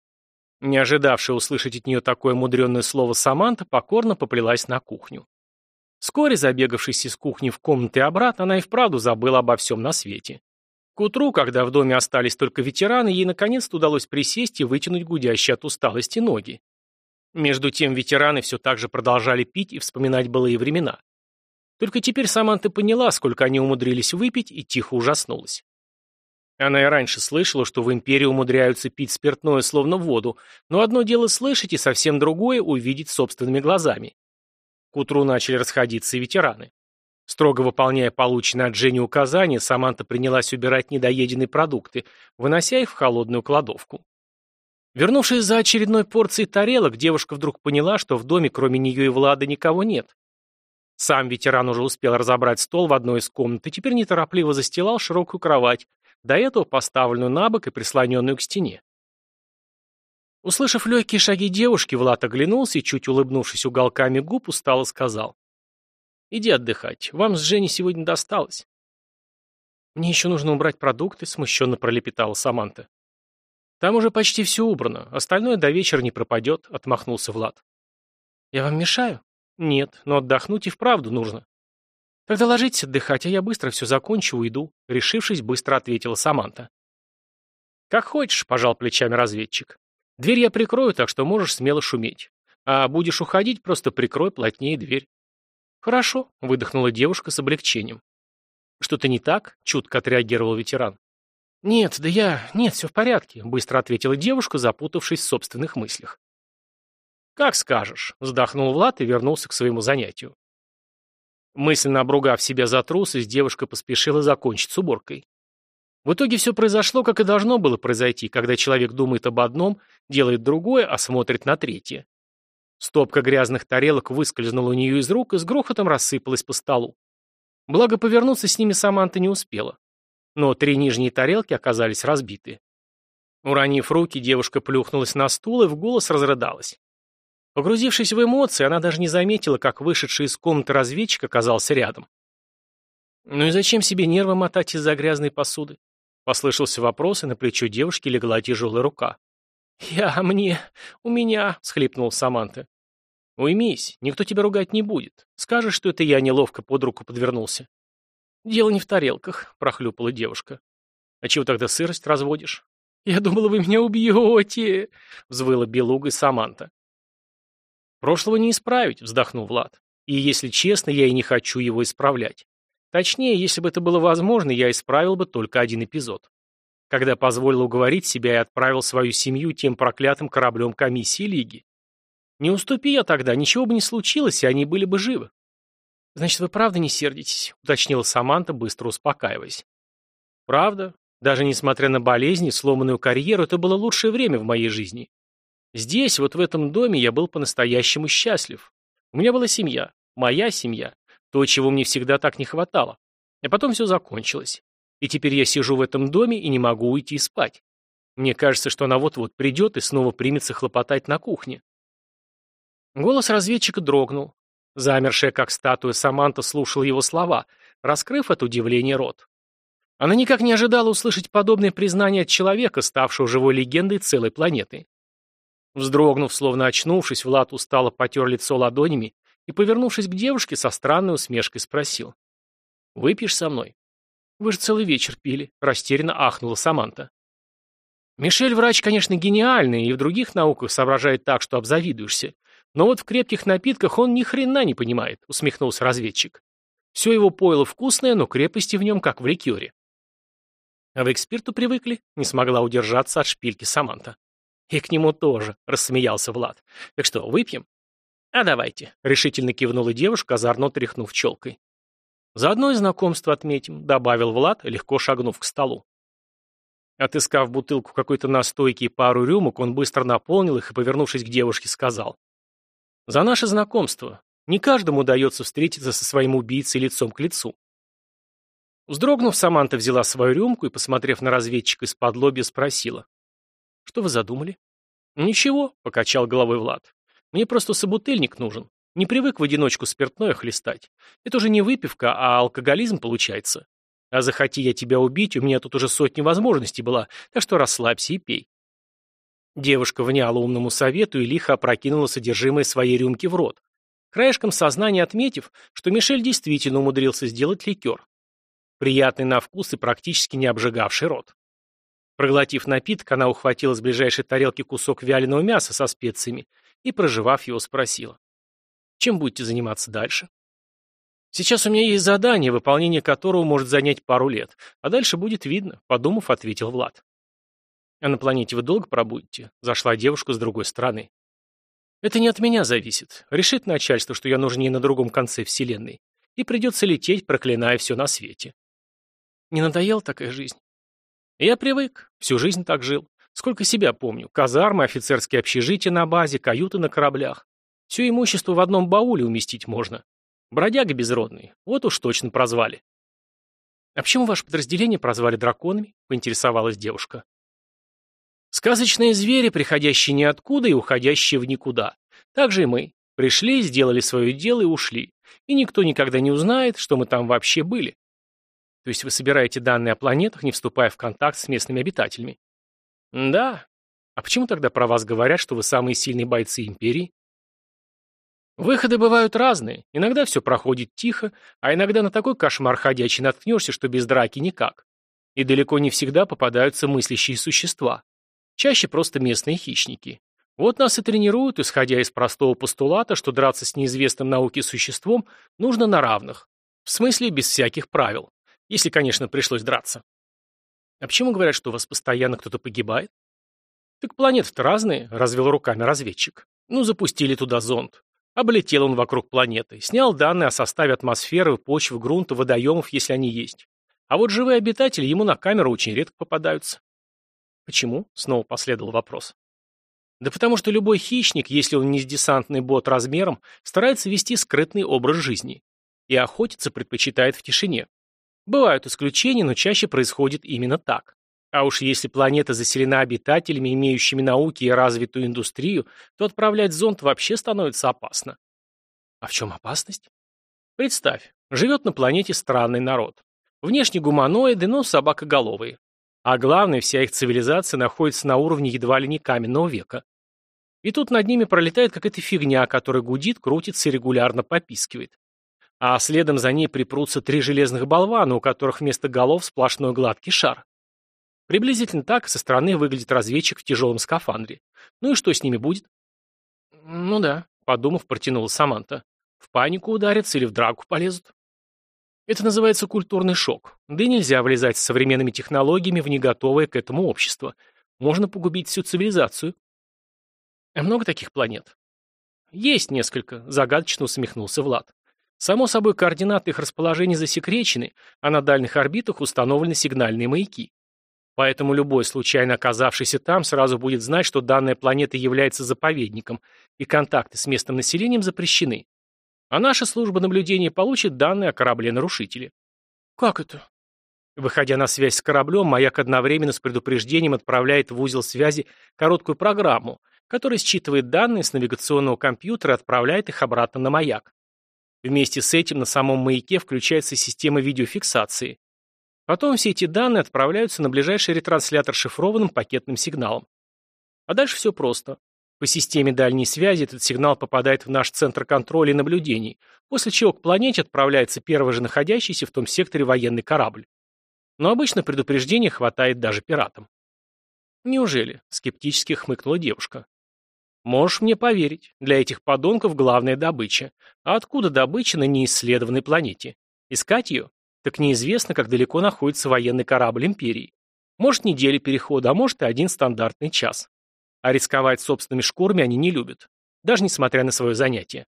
Не ожидавшая услышать от нее такое мудреное слово Саманта покорно поплелась на кухню. Вскоре, забегавшись из кухни в комнаты и обратно, она и вправду забыла обо всем на свете. К утру, когда в доме остались только ветераны, ей наконец-то удалось присесть и вытянуть гудящие от усталости ноги. Между тем ветераны все так же продолжали пить и вспоминать былые времена. Только теперь Саманта поняла, сколько они умудрились выпить, и тихо ужаснулась. Она и раньше слышала, что в империи умудряются пить спиртное словно воду, но одно дело слышать и совсем другое увидеть собственными глазами. К утру начали расходиться и ветераны. Строго выполняя полученные от Жени указания, Саманта принялась убирать недоеденные продукты, вынося их в холодную кладовку. Вернувшись за очередной порцией тарелок, девушка вдруг поняла, что в доме кроме нее и Влада никого нет. Сам ветеран уже успел разобрать стол в одной из комнат и теперь неторопливо застилал широкую кровать, до этого поставленную на бок и прислоненную к стене. Услышав легкие шаги девушки, Влад оглянулся и, чуть улыбнувшись уголками губ, устало сказал: «Иди отдыхать, вам с Женей сегодня досталось». «Мне еще нужно убрать продукты», — смущенно пролепетала Саманта. «Там уже почти все убрано, остальное до вечера не пропадет», — отмахнулся Влад. «Я вам мешаю?» «Нет, но отдохнуть и вправду нужно». «Тогда ложитесь отдыхать, а я быстро все закончу, уйду», — решившись, быстро ответила Саманта. «Как хочешь», — пожал плечами разведчик. «Дверь я прикрою, так что можешь смело шуметь. А будешь уходить, просто прикрой плотнее дверь». «Хорошо», — выдохнула девушка с облегчением. «Что-то не так?» — чутко отреагировал ветеран. «Нет, да я... Нет, все в порядке», — быстро ответила девушка, запутавшись в собственных мыслях. «Как скажешь», — вздохнул Влад и вернулся к своему занятию. Мысленно обругав себя за трусость, девушка поспешила закончить с уборкой. В итоге все произошло, как и должно было произойти, когда человек думает об одном, делает другое, а смотрит на третье. Стопка грязных тарелок выскользнула у нее из рук и с грохотом рассыпалась по столу. Благо, повернуться с ними Саманта не успела. Но три нижние тарелки оказались разбиты. Уронив руки, девушка плюхнулась на стул и в голос разрыдалась. Погрузившись в эмоции, она даже не заметила, как вышедший из комнаты разведчик оказался рядом. «Ну и зачем себе нервы мотать из-за грязной посуды?» Послышался вопрос, и на плечо девушки легла тяжелая рука. «Я, мне, у меня», — схлипнула Саманта. «Уймись, никто тебя ругать не будет. Скажешь, что это я неловко под руку подвернулся». «Дело не в тарелках», — прохлюпала девушка. «А чего тогда сырость разводишь?» «Я думала, вы меня убьете», — взвыла белугой Саманта. «Прошлого не исправить», — вздохнул Влад. «И, если честно, я и не хочу его исправлять. Точнее, если бы это было возможно, я исправил бы только один эпизод. Когда позволил уговорить себя и отправил свою семью тем проклятым кораблем комиссии Лиги. Не уступи я тогда, ничего бы не случилось, и они были бы живы». «Значит, вы правда не сердитесь?» — уточнила Саманта, быстро успокаиваясь. «Правда. Даже несмотря на болезни, сломанную карьеру, это было лучшее время в моей жизни. Здесь, вот в этом доме, я был по-настоящему счастлив. У меня была семья, моя семья, то, чего мне всегда так не хватало. А потом все закончилось. И теперь я сижу в этом доме и не могу уйти спать. Мне кажется, что она вот-вот придет и снова примется хлопотать на кухне». Голос разведчика дрогнул. Замершая, как статуя, Саманта слушала его слова, раскрыв от удивления рот. Она никак не ожидала услышать подобное признание от человека, ставшего живой легендой целой планеты. Вздрогнув, словно очнувшись, Влад устало потер лицо ладонями и, повернувшись к девушке, со странной усмешкой спросил: «Выпьешь со мной?» «Вы же целый вечер пили», — растерянно ахнула Саманта. «Мишель врач, конечно, гениальный и в других науках соображает так, что обзавидуешься. Но вот в крепких напитках он ни хрена не понимает», — усмехнулся разведчик. «Все его пойло вкусное, но крепости в нем, как в ликере». «А вы к спирту привыкли?» — не смогла удержаться от шпильки Саманта. «И к нему тоже», — рассмеялся Влад. «Так что, выпьем?» «А давайте», — решительно кивнула девушка, озорно тряхнув челкой. «Заодно и знакомство отметим», — добавил Влад, легко шагнув к столу. Отыскав бутылку какой-то настойки и пару рюмок, он быстро наполнил их и, повернувшись к девушке, сказал: «За наше знакомство. Не каждому удается встретиться со своим убийцей лицом к лицу». Вздрогнув, Саманта взяла свою рюмку и, посмотрев на разведчика из-под лобья, спросила: «Что вы задумали?» «Ничего», — покачал головой Влад. «Мне просто собутыльник нужен. Не привык в одиночку спиртное хлестать. Это уже не выпивка, а алкоголизм получается. А захоти я тебя убить, у меня тут уже сотни возможностей была, так что расслабься и пей». Девушка вняла умному совету и лихо опрокинула содержимое своей рюмки в рот, краешком сознания отметив, что Мишель действительно умудрился сделать ликер. приятный на вкус и практически не обжигавший рот. Проглотив напиток, она ухватила с ближайшей тарелки кусок вяленого мяса со специями и, прожевав его, спросила: «Чем будете заниматься дальше?» «Сейчас у меня есть задание, выполнение которого может занять пару лет, а дальше будет видно», — подумав, ответил Влад. «А на планете вы долго пробудете?» — зашла девушка с другой стороны. «Это не от меня зависит. Решит начальство, что я нужнее на другом конце Вселенной, и придется лететь, проклиная все на свете». «Не надоела такая жизнь?» «Я привык. Всю жизнь так жил. Сколько себя помню. Казармы, офицерские общежития на базе, каюты на кораблях. Все имущество в одном бауле уместить можно. Бродяга безродный. Вот уж точно прозвали». «А почему ваше подразделение прозвали драконами?» — поинтересовалась девушка. «Сказочные звери, приходящие ниоткуда и уходящие в никуда. Так же и мы. Пришли, сделали свое дело и ушли. И никто никогда не узнает, что мы там вообще были». «То есть вы собираете данные о планетах, не вступая в контакт с местными обитателями?» «Да. А почему тогда про вас говорят, что вы самые сильные бойцы Империи?» «Выходы бывают разные. Иногда все проходит тихо, а иногда на такой кошмар ходячий наткнешься, что без драки никак. И далеко не всегда попадаются мыслящие существа. Чаще просто местные хищники. Вот нас и тренируют, исходя из простого постулата, что драться с неизвестным науке существом нужно на равных. В смысле, без всяких правил. Если, конечно, пришлось драться». «А почему говорят, что у вас постоянно кто-то погибает?» «Так планеты-то разные», — развел руками разведчик. «Ну, запустили туда зонд. Облетел он вокруг планеты, снял данные о составе атмосферы, почвы, грунта, водоемов, если они есть. А вот живые обитатели ему на камеру очень редко попадаются». «Почему?» — снова последовал вопрос. «Да потому что любой хищник, если он не с десантный бот размером, старается вести скрытный образ жизни. И охотиться предпочитает в тишине. Бывают исключения, но чаще происходит именно так. А уж если планета заселена обитателями, имеющими науки и развитую индустрию, то отправлять зонд вообще становится опасно». «А в чем опасность?» «Представь, живет на планете странный народ. Внешне гуманоиды, но собакоголовые. А главное, вся их цивилизация находится на уровне едва ли не каменного века. И тут над ними пролетает какая-то фигня, которая гудит, крутится и регулярно попискивает. А следом за ней припрутся три железных болвана, у которых вместо голов сплошной гладкий шар. Приблизительно так со стороны выглядит разведчик в тяжелом скафандре. Ну и что с ними будет?» «Ну да», — подумав, протянула Саманта. «В панику ударятся или в драку полезут». «Это называется культурный шок. Да и нельзя влезать с современными технологиями в неготовое к этому общество. Можно погубить всю цивилизацию». «А много таких планет?» «Есть несколько», — загадочно усмехнулся Влад. «Само собой, координаты их расположения засекречены, а на дальних орбитах установлены сигнальные маяки. Поэтому любой, случайно оказавшийся там, сразу будет знать, что данная планета является заповедником, и контакты с местным населением запрещены. А наша служба наблюдения получит данные о корабле-нарушителе». «Как это?» Выходя на связь с кораблем, маяк одновременно с предупреждением отправляет в узел связи короткую программу, которая считывает данные с навигационного компьютера и отправляет их обратно на маяк. Вместе с этим на самом маяке включается система видеофиксации. Потом все эти данные отправляются на ближайший ретранслятор шифрованным пакетным сигналом. А дальше все просто. По системе дальней связи этот сигнал попадает в наш центр контроля и наблюдений, после чего к планете отправляется первый же находящийся в том секторе военный корабль. Но обычно предупреждения хватает даже пиратам. «Неужели?» — скептически хмыкнула девушка. «Можешь мне поверить, для этих подонков главная добыча. А откуда добыча на неисследованной планете? Искать ее? Так неизвестно, как далеко находится военный корабль Империи. Может, неделя перехода, а может и один стандартный час. А рисковать собственными шкурами они не любят, даже несмотря на свое занятие».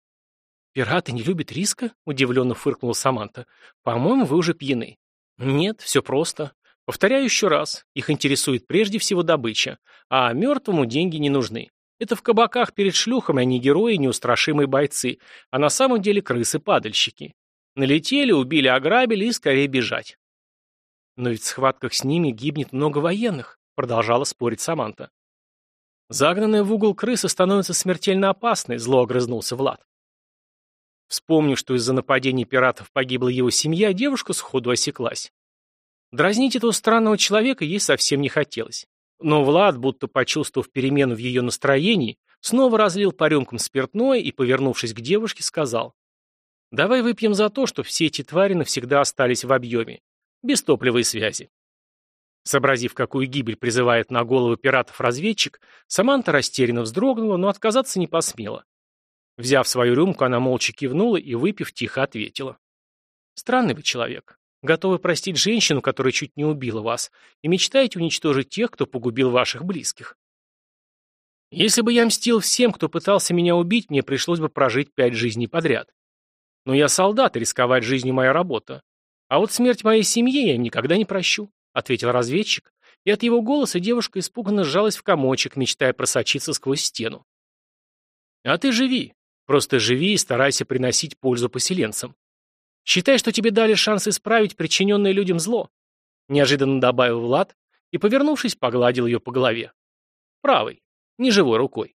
«Пираты не любят риска?» — удивленно фыркнула Саманта. «По-моему, вы уже пьяны». «Нет, все просто. Повторяю еще раз, их интересует прежде всего добыча, а мертвому деньги не нужны. Это в кабаках перед шлюхами они герои и неустрашимые бойцы, а на самом деле крысы-падальщики. Налетели, убили, ограбили и скорее бежать». «Но ведь в схватках с ними гибнет много военных», — продолжала спорить Саманта. «Загнанная в угол крыса становится смертельно опасной», — зло огрызнулся Влад. Вспомнив, что из-за нападений пиратов погибла его семья, девушка сходу осеклась. Дразнить этого странного человека ей совсем не хотелось. Но Влад, будто почувствовав перемену в ее настроении, снова разлил по рюмкам спиртное и, повернувшись к девушке, сказал: Давай выпьем за то, что все эти твари навсегда остались в объеме. Без топлива и связи. Сообразив, какую гибель призывает на голову пиратов разведчик, Саманта растерянно вздрогнула, но отказаться не посмела. Взяв свою рюмку, она молча кивнула и, выпив, тихо ответила. «Странный вы человек. Готовы простить женщину, которая чуть не убила вас, и мечтаете уничтожить тех, кто погубил ваших близких. Если бы я мстил всем, кто пытался меня убить, мне пришлось бы прожить пять жизней подряд. Но я солдат, и рисковать жизнью моя работа. А вот смерть моей семьи я им никогда не прощу», — ответил разведчик, и от его голоса девушка испуганно сжалась в комочек, мечтая просочиться сквозь стену. «А ты живи. Просто живи и старайся приносить пользу поселенцам. Считай, что тебе дали шанс исправить причиненное людям зло», — неожиданно добавил Влад и, повернувшись, погладил ее по голове. Правой, не живой рукой.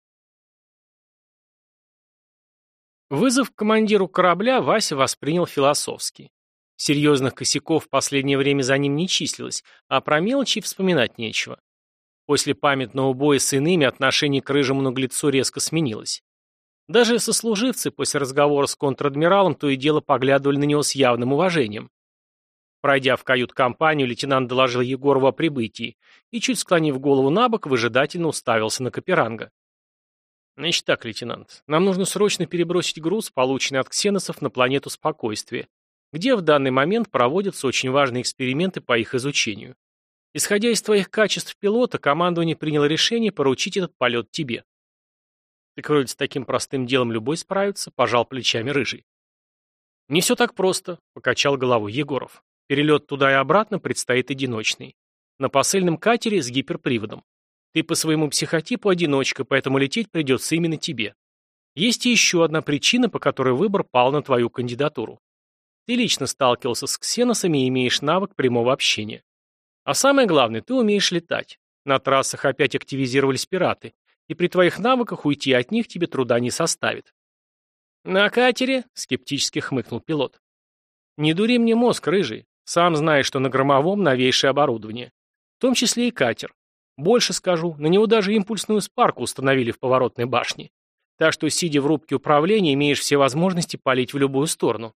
Вызов к командиру корабля Вася воспринял философски. Серьезных косяков в последнее время за ним не числилось, а про мелочи вспоминать нечего. После памятного боя с иными отношение к рыжему наглецу резко сменилось. Даже сослуживцы после разговора с контр-адмиралом то и дело поглядывали на него с явным уважением. Пройдя в кают-компанию, лейтенант доложил Егорову о прибытии и, чуть склонив голову на бок, выжидательно уставился на Каперанга. «Значит так, лейтенант, нам нужно срочно перебросить груз, полученный от ксеносов, на планету Спокойствия, где в данный момент проводятся очень важные эксперименты по их изучению. Исходя из твоих качеств пилота, командование приняло решение поручить этот полет тебе». «Так вроде с таким простым делом любой справится», — пожал плечами Рыжий. «Не все так просто», — покачал головой Егоров. «Перелет туда и обратно предстоит одиночный. На посыльном катере с гиперприводом. Ты по своему психотипу одиночка, поэтому лететь придется именно тебе. Есть и еще одна причина, по которой выбор пал на твою кандидатуру. Ты лично сталкивался с ксеносами и имеешь навык прямого общения. А самое главное, ты умеешь летать. На трассах опять активизировались пираты, и при твоих навыках уйти от них тебе труда не составит». «На катере?» — скептически хмыкнул пилот. «Не дури мне мозг, Рыжий. Сам знаешь, что на Громовом новейшее оборудование. В том числе и катер. Больше скажу, на него даже импульсную спарку установили в поворотной башне. Так что, сидя в рубке управления, имеешь все возможности палить в любую сторону».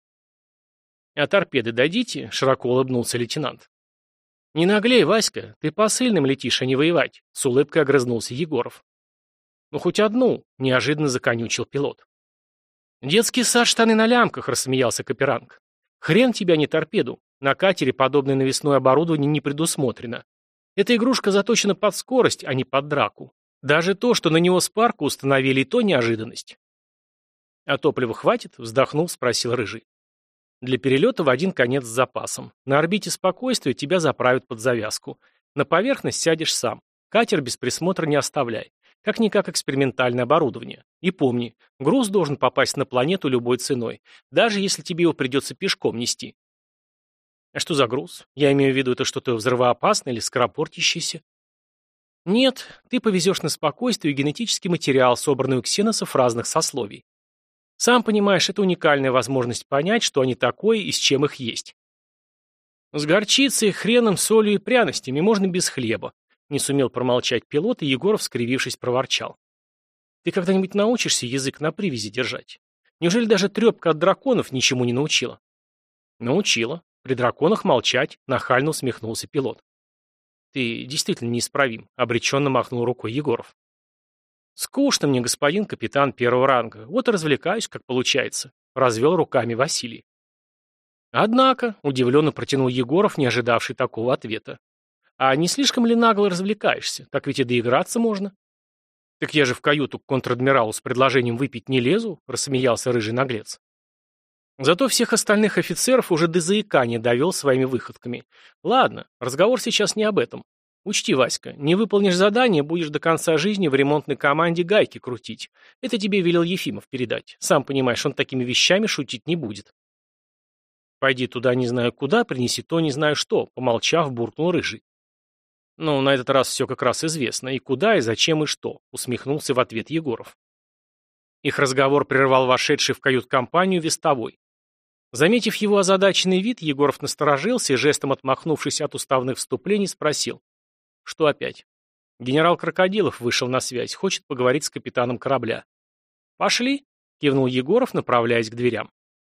«А торпеды дадите?» — широко улыбнулся лейтенант. «Не наглей, Васька, ты посыльным летишь, а не воевать», — с улыбкой огрызнулся Егоров. «Ну хоть одну», — неожиданно законючил пилот. «Детский сад, штаны на лямках», — рассмеялся Каперанг. «Хрен тебя не торпеду. На катере подобное навесное оборудование не предусмотрено. Эта игрушка заточена под скорость, а не под драку. Даже то, что на него спарку установили, и то неожиданность». «А топлива хватит?» — вздохнув, спросил Рыжий. «Для перелета в один конец с запасом. На орбите Спокойствия тебя заправят под завязку. На поверхность сядешь сам. Катер без присмотра не оставляй. Как-никак экспериментальное оборудование. И помни, груз должен попасть на планету любой ценой, даже если тебе его придется пешком нести». «А что за груз? Я имею в виду, это что-то взрывоопасное или скоропортящееся?» «Нет, ты повезешь на Спокойствие генетический материал, собранный у ксеносов разных сословий. Сам понимаешь, это уникальная возможность понять, что они такое и с чем их есть. С горчицей, хреном, солью и пряностями можно без хлеба», — не сумел промолчать пилот, и Егоров, скривившись, проворчал. «Ты когда-нибудь научишься язык на привязи держать? Неужели даже трепка от драконов ничему не научила?» «Научила. При драконах молчать», — нахально усмехнулся пилот. «Ты действительно неисправим», — обреченно махнул рукой Егоров. «Скучно мне, господин капитан первого ранга. Вот и развлекаюсь, как получается», — развел руками Василий. «Однако», — удивленно протянул Егоров, не ожидавший такого ответа. «А не слишком ли нагло развлекаешься? Так ведь и доиграться можно». «Так я же в каюту к контр-адмиралу с предложением выпить не лезу», — рассмеялся рыжий наглец. Зато всех остальных офицеров уже до заикания довел своими выходками. «Ладно, разговор сейчас не об этом. Учти, Васька, не выполнишь задание, будешь до конца жизни в ремонтной команде гайки крутить. Это тебе велел Ефимов передать. Сам понимаешь, он такими вещами шутить не будет». «Пойди туда не знаю куда, принеси то не знаю что», — помолчав, буркнул Рыжий. «Ну, на этот раз все как раз известно. И куда, и зачем, и что», — усмехнулся в ответ Егоров. Их разговор прервал вошедший в кают-компанию вестовой. Заметив его озадаченный вид, Егоров насторожился и, жестом отмахнувшись от уставных вступлений, спросил. «Что опять?» «Генерал Крокодилов вышел на связь, хочет поговорить с капитаном корабля». «Пошли», — кивнул Егоров, направляясь к дверям.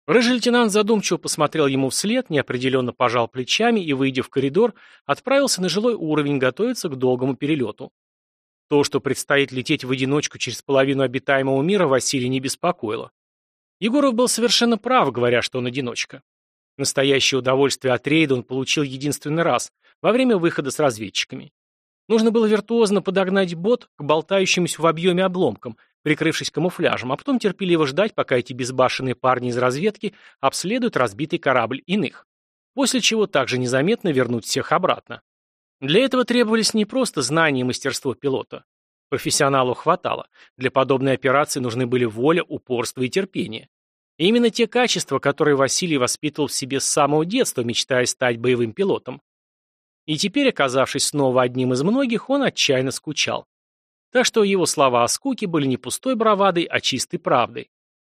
Рыжий лейтенант задумчиво посмотрел ему вслед, неопределенно пожал плечами и, выйдя в коридор, отправился на жилой уровень готовиться к долгому перелету. То, что предстоит лететь в одиночку через половину обитаемого мира, Василия не беспокоило. Егоров был совершенно прав, говоря, что он одиночка. Настоящее удовольствие от рейда он получил единственный раз, во время выхода с разведчиками. Нужно было виртуозно подогнать бот к болтающемуся в объеме обломкам, прикрывшись камуфляжем, а потом терпеливо ждать, пока эти безбашенные парни из разведки обследуют разбитый корабль иных. После чего также незаметно вернуть всех обратно. Для этого требовались не просто знания и мастерство пилота. Профессионалу хватало. Для подобной операции нужны были воля, упорство и терпение. И именно те качества, которые Василий воспитывал в себе с самого детства, мечтая стать боевым пилотом. И теперь, оказавшись снова одним из многих, он отчаянно скучал. Так что его слова о скуке были не пустой бравадой, а чистой правдой.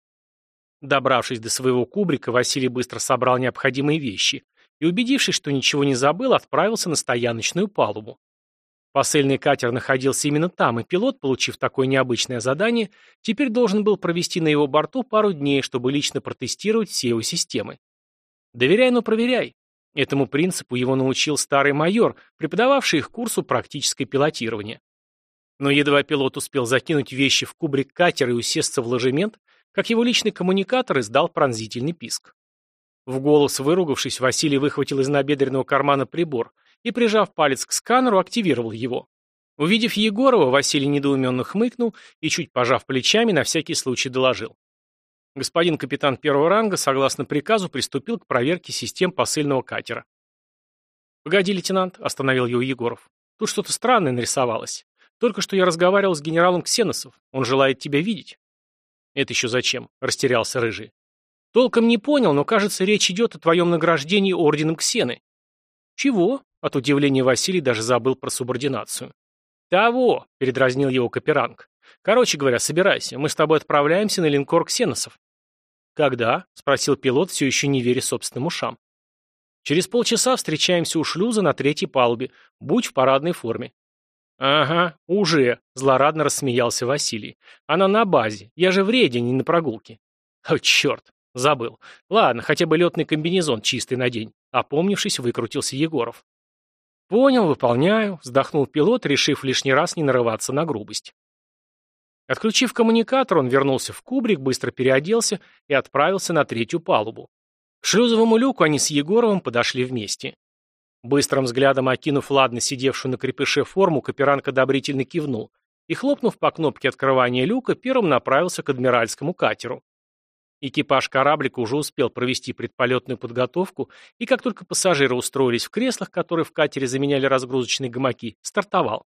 Добравшись до своего кубрика, Василий быстро собрал необходимые вещи и, убедившись, что ничего не забыл, отправился на стояночную палубу. Посыльный катер находился именно там, и пилот, получив такое необычное задание, теперь должен был провести на его борту пару дней, чтобы лично протестировать все его системы. Доверяй, но проверяй. Этому принципу его научил старый майор, преподававший их курсу практическое пилотирование. Но едва пилот успел закинуть вещи в кубрик катера и усесться в ложемент, как его личный коммуникатор издал пронзительный писк. В голос выругавшись, Василий выхватил из набедренного кармана прибор и, прижав палец к сканеру, активировал его. Увидев Егорова, Василий недоуменно хмыкнул и, чуть пожав плечами, на всякий случай доложил. Господин капитан первого ранга, согласно приказу, приступил к проверке систем посыльного катера. «Погоди, лейтенант», — остановил его Егоров. «Тут что-то странное нарисовалось. Только что я разговаривал с генералом Ксеносов. Он желает тебя видеть». «Это еще зачем?» — растерялся Рыжий. «Толком не понял, но, кажется, речь идет о твоем награждении орденом Ксены». «Чего?» — от удивления Василий даже забыл про субординацию. «Того!» — передразнил его Каперанг. «Короче говоря, собирайся, мы с тобой отправляемся на линкор Ксеносов». «Когда?» — спросил пилот, все еще не веря собственным ушам. «Через полчаса встречаемся у шлюза на третьей палубе. Будь в парадной форме». «Ага, уже», — злорадно рассмеялся Василий. «Она на базе. Я же в рейде, не на прогулке». «О, черт, забыл. Ладно, хотя бы летный комбинезон чистый надень». Опомнившись, выкрутился Егоров. «Понял, выполняю», — вздохнул пилот, решив лишний раз не нарываться на грубость. Отключив коммуникатор, он вернулся в кубрик, быстро переоделся и отправился на третью палубу. К шлюзовому люку они с Егоровым подошли вместе. Быстрым взглядом окинув ладно сидевшую на крепыше форму, Каперанг одобрительно кивнул и, хлопнув по кнопке открывания люка, первым направился к адмиральскому катеру. Экипаж кораблика уже успел провести предполетную подготовку, и как только пассажиры устроились в креслах, которые в катере заменяли разгрузочные гамаки, стартовал.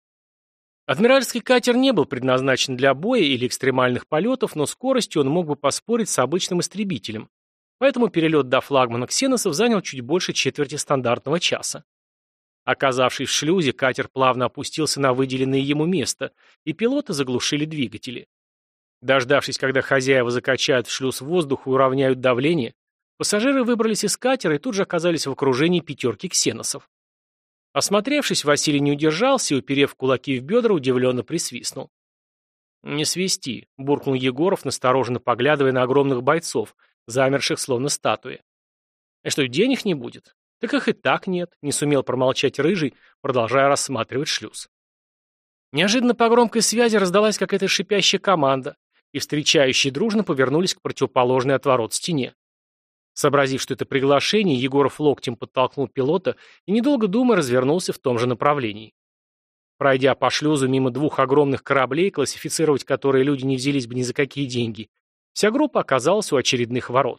Адмиральский катер не был предназначен для боя или экстремальных полетов, но скоростью он мог бы поспорить с обычным истребителем. Поэтому перелет до флагмана Ксеносов занял чуть больше четверти стандартного часа. Оказавшись в шлюзе, катер плавно опустился на выделенное ему место, и пилоты заглушили двигатели. Дождавшись, когда хозяева закачают в шлюз воздух и уравняют давление, пассажиры выбрались из катера и тут же оказались в окружении пятерки ксеносов. Осмотревшись, Василий не удержался и, уперев кулаки в бедра, удивленно присвистнул. «Не свисти», — буркнул Егоров, настороженно поглядывая на огромных бойцов, замерших словно статуи. «А что, денег не будет?» «Так их и так нет», — не сумел промолчать Рыжий, продолжая рассматривать шлюз. Неожиданно по громкой связи раздалась какая-то шипящая команда, и встречающие дружно повернулись к противоположной от ворот стене. Сообразив, что это приглашение, Егоров локтем подтолкнул пилота и, недолго думая, развернулся в том же направлении. Пройдя по шлюзу мимо двух огромных кораблей, классифицировать которые люди не взялись бы ни за какие деньги, вся группа оказалась у очередных ворот.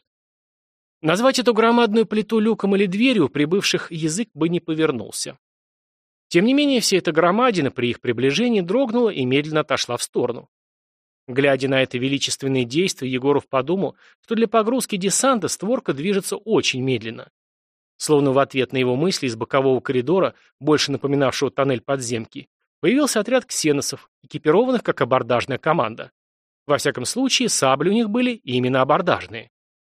Назвать эту громадную плиту люком или дверью у прибывших язык бы не повернулся. Тем не менее, вся эта громадина при их приближении дрогнула и медленно отошла в сторону. Глядя на это величественное действие, Егоров подумал, что для погрузки десанта створка движется очень медленно. Словно в ответ на его мысли из бокового коридора, больше напоминавшего тоннель подземки, появился отряд ксеносов, экипированных как абордажная команда. Во всяком случае, сабли у них были именно абордажные.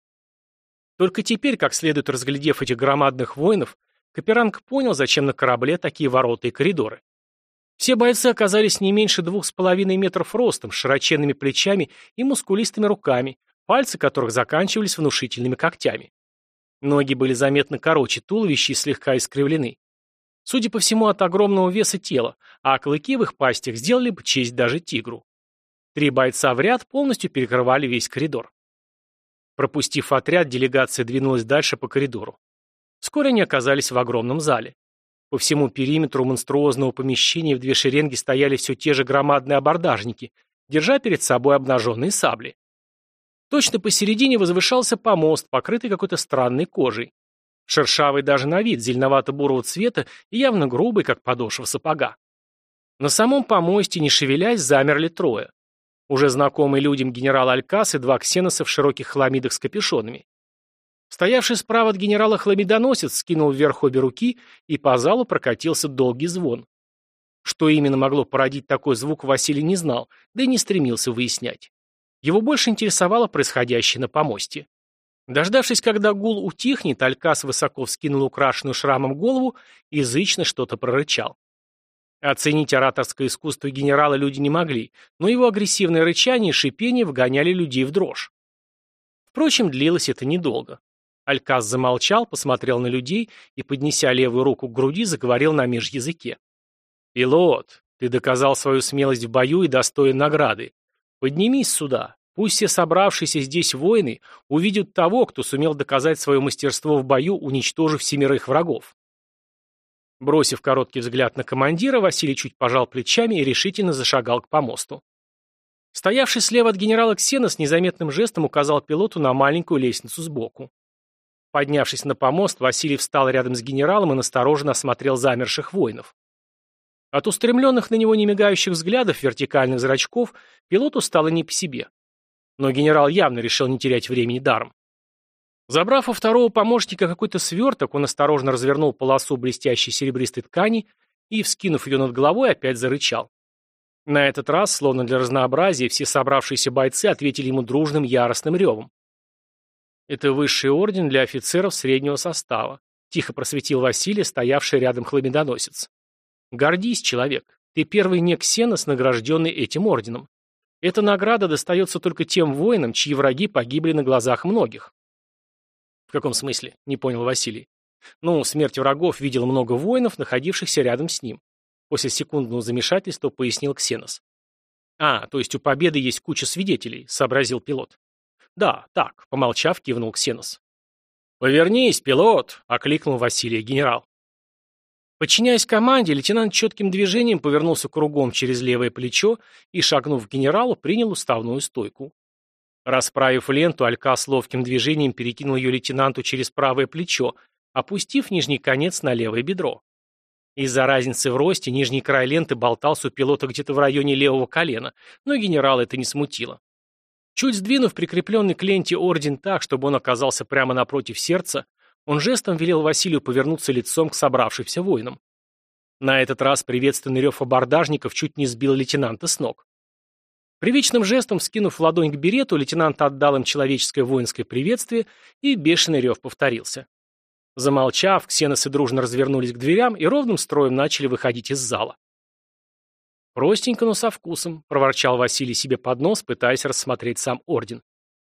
Только теперь, как следует разглядев этих громадных воинов, Каперанг понял, зачем на корабле такие ворота и коридоры. Все бойцы оказались не меньше двух с половиной метров ростом, с широченными плечами и мускулистыми руками, пальцы которых заканчивались внушительными когтями. Ноги были заметно короче туловища и слегка искривлены. Судя по всему, от огромного веса тела, а клыки в их пастях сделали бы честь даже тигру. Три бойца в ряд полностью перекрывали весь коридор. Пропустив отряд, делегация двинулась дальше по коридору. Вскоре они оказались в огромном зале. По всему периметру монструозного помещения в две шеренги стояли все те же громадные абордажники, держа перед собой обнаженные сабли. Точно посередине возвышался помост, покрытый какой-то странной кожей. Шершавый даже на вид, зеленовато-бурого цвета и явно грубый, как подошва сапога. На самом помосте, не шевелясь, замерли трое. Уже знакомый людям генерал Алькас и два ксеноса в широких хламидах с капюшонами. Стоявший справа от генерала хламидоносец скинул вверх обе руки, и по залу прокатился долгий звон. Что именно могло породить такой звук, Василий не знал, да и не стремился выяснять. Его больше интересовало происходящее на помосте. Дождавшись, когда гул утихнет, Алькас высоко вскинул украшенную шрамом голову и язычно что-то прорычал. Оценить ораторское искусство генерала люди не могли, но его агрессивное рычание и шипение вгоняли людей в дрожь. Впрочем, длилось это недолго. Алькас замолчал, посмотрел на людей и, поднеся левую руку к груди, заговорил на межязыке. «Пилот, ты доказал свою смелость в бою и достоин награды. Поднимись сюда. Пусть все собравшиеся здесь воины увидят того, кто сумел доказать свое мастерство в бою, уничтожив семерых врагов». Бросив короткий взгляд на командира, Василий чуть пожал плечами и решительно зашагал к помосту. Стоявший слева от генерала Ксена с незаметным жестом указал пилоту на маленькую лестницу сбоку. Поднявшись на помост, Василий встал рядом с генералом и настороженно осмотрел замерших воинов. От устремленных на него немигающих взглядов вертикальных зрачков пилоту стало не по себе. Но генерал явно решил не терять времени даром. Забрав у второго помощника какой-то сверток, он осторожно развернул полосу блестящей серебристой ткани и, вскинув ее над головой, опять зарычал. На этот раз, словно для разнообразия, все собравшиеся бойцы ответили ему дружным яростным ревом. «Это высший орден для офицеров среднего состава», — тихо просветил Василий, стоявший рядом хламидоносец. «Гордись, человек, ты первый нексенос, награжденный этим орденом. Эта награда достается только тем воинам, чьи враги погибли на глазах многих». «В каком смысле?» — не понял Василий. «Ну, смерть врагов видел много воинов, находившихся рядом с ним». После секундного замешательства пояснил Ксенос. «А, то есть у победы есть куча свидетелей», — сообразил пилот. «Да, так», — помолчав, кивнул Ксенос. «Повернись, пилот!» — окликнул Василия генерал. Подчиняясь команде, лейтенант четким движением повернулся кругом через левое плечо и, шагнув к генералу, принял уставную стойку. Расправив ленту, Алькас ловким движением перекинул ее лейтенанту через правое плечо, опустив нижний конец на левое бедро. Из-за разницы в росте нижний край ленты болтался у пилота где-то в районе левого колена, но генерала это не смутило. Чуть сдвинув прикрепленный к ленте орден так, чтобы он оказался прямо напротив сердца, он жестом велел Василию повернуться лицом к собравшимся воинам. На этот раз приветственный рев абордажников чуть не сбил лейтенанта с ног. Привычным жестом, скинув ладонь к берету, лейтенант отдал им человеческое воинское приветствие, и бешеный рев повторился. Замолчав, ксеносы дружно развернулись к дверям и ровным строем начали выходить из зала. «Простенько, но со вкусом», — проворчал Василий себе под нос, пытаясь рассмотреть сам орден.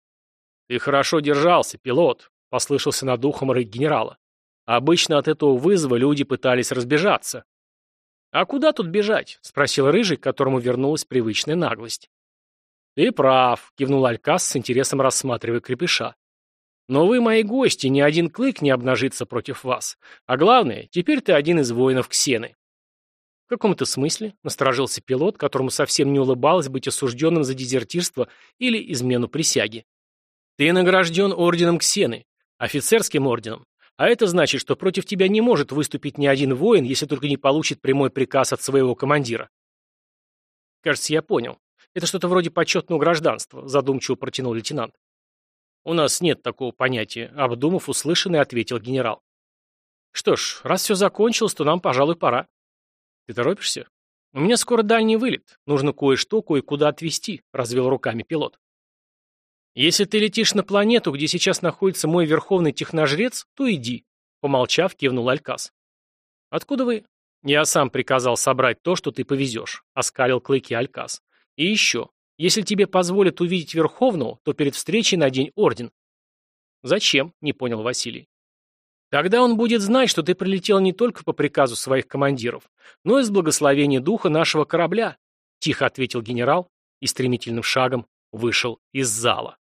«Ты хорошо держался, пилот», — послышался над ухом рык генерала. «Обычно от этого вызова люди пытались разбежаться». «А куда тут бежать?» — спросил Рыжий, к которому вернулась привычная наглость. «Ты прав», — кивнул Алькас с интересом рассматривая крепыша. «Но вы мои гости, ни один клык не обнажится против вас. А главное, теперь ты один из воинов Ксены». «В каком-то смысле?» — насторожился пилот, которому совсем не улыбалось быть осужденным за дезертирство или измену присяги. «Ты награжден орденом Ксены, офицерским орденом. А это значит, что против тебя не может выступить ни один воин, если только не получит прямой приказ от своего командира». «Кажется, я понял. Это что-то вроде почетного гражданства», — задумчиво протянул лейтенант. «У нас нет такого понятия», — обдумав услышанное, ответил генерал. «Что ж, раз все закончилось, то нам, пожалуй, пора». «Ты торопишься?» «У меня скоро дальний вылет. Нужно кое-что кое-куда отвезти», — развел руками пилот. «Если ты летишь на планету, где сейчас находится мой верховный техножрец, то иди», — помолчав, кивнул Алькас. «Откуда вы?» «Я сам приказал собрать то, что ты повезешь», — оскалил клыки Алькас. «И еще. Если тебе позволят увидеть Верховного, то перед встречей надень орден». «Зачем?» — не понял Василий. «Тогда он будет знать, что ты прилетел не только по приказу своих командиров, но и с благословения духа нашего корабля», — тихо ответил генерал и стремительным шагом вышел из зала.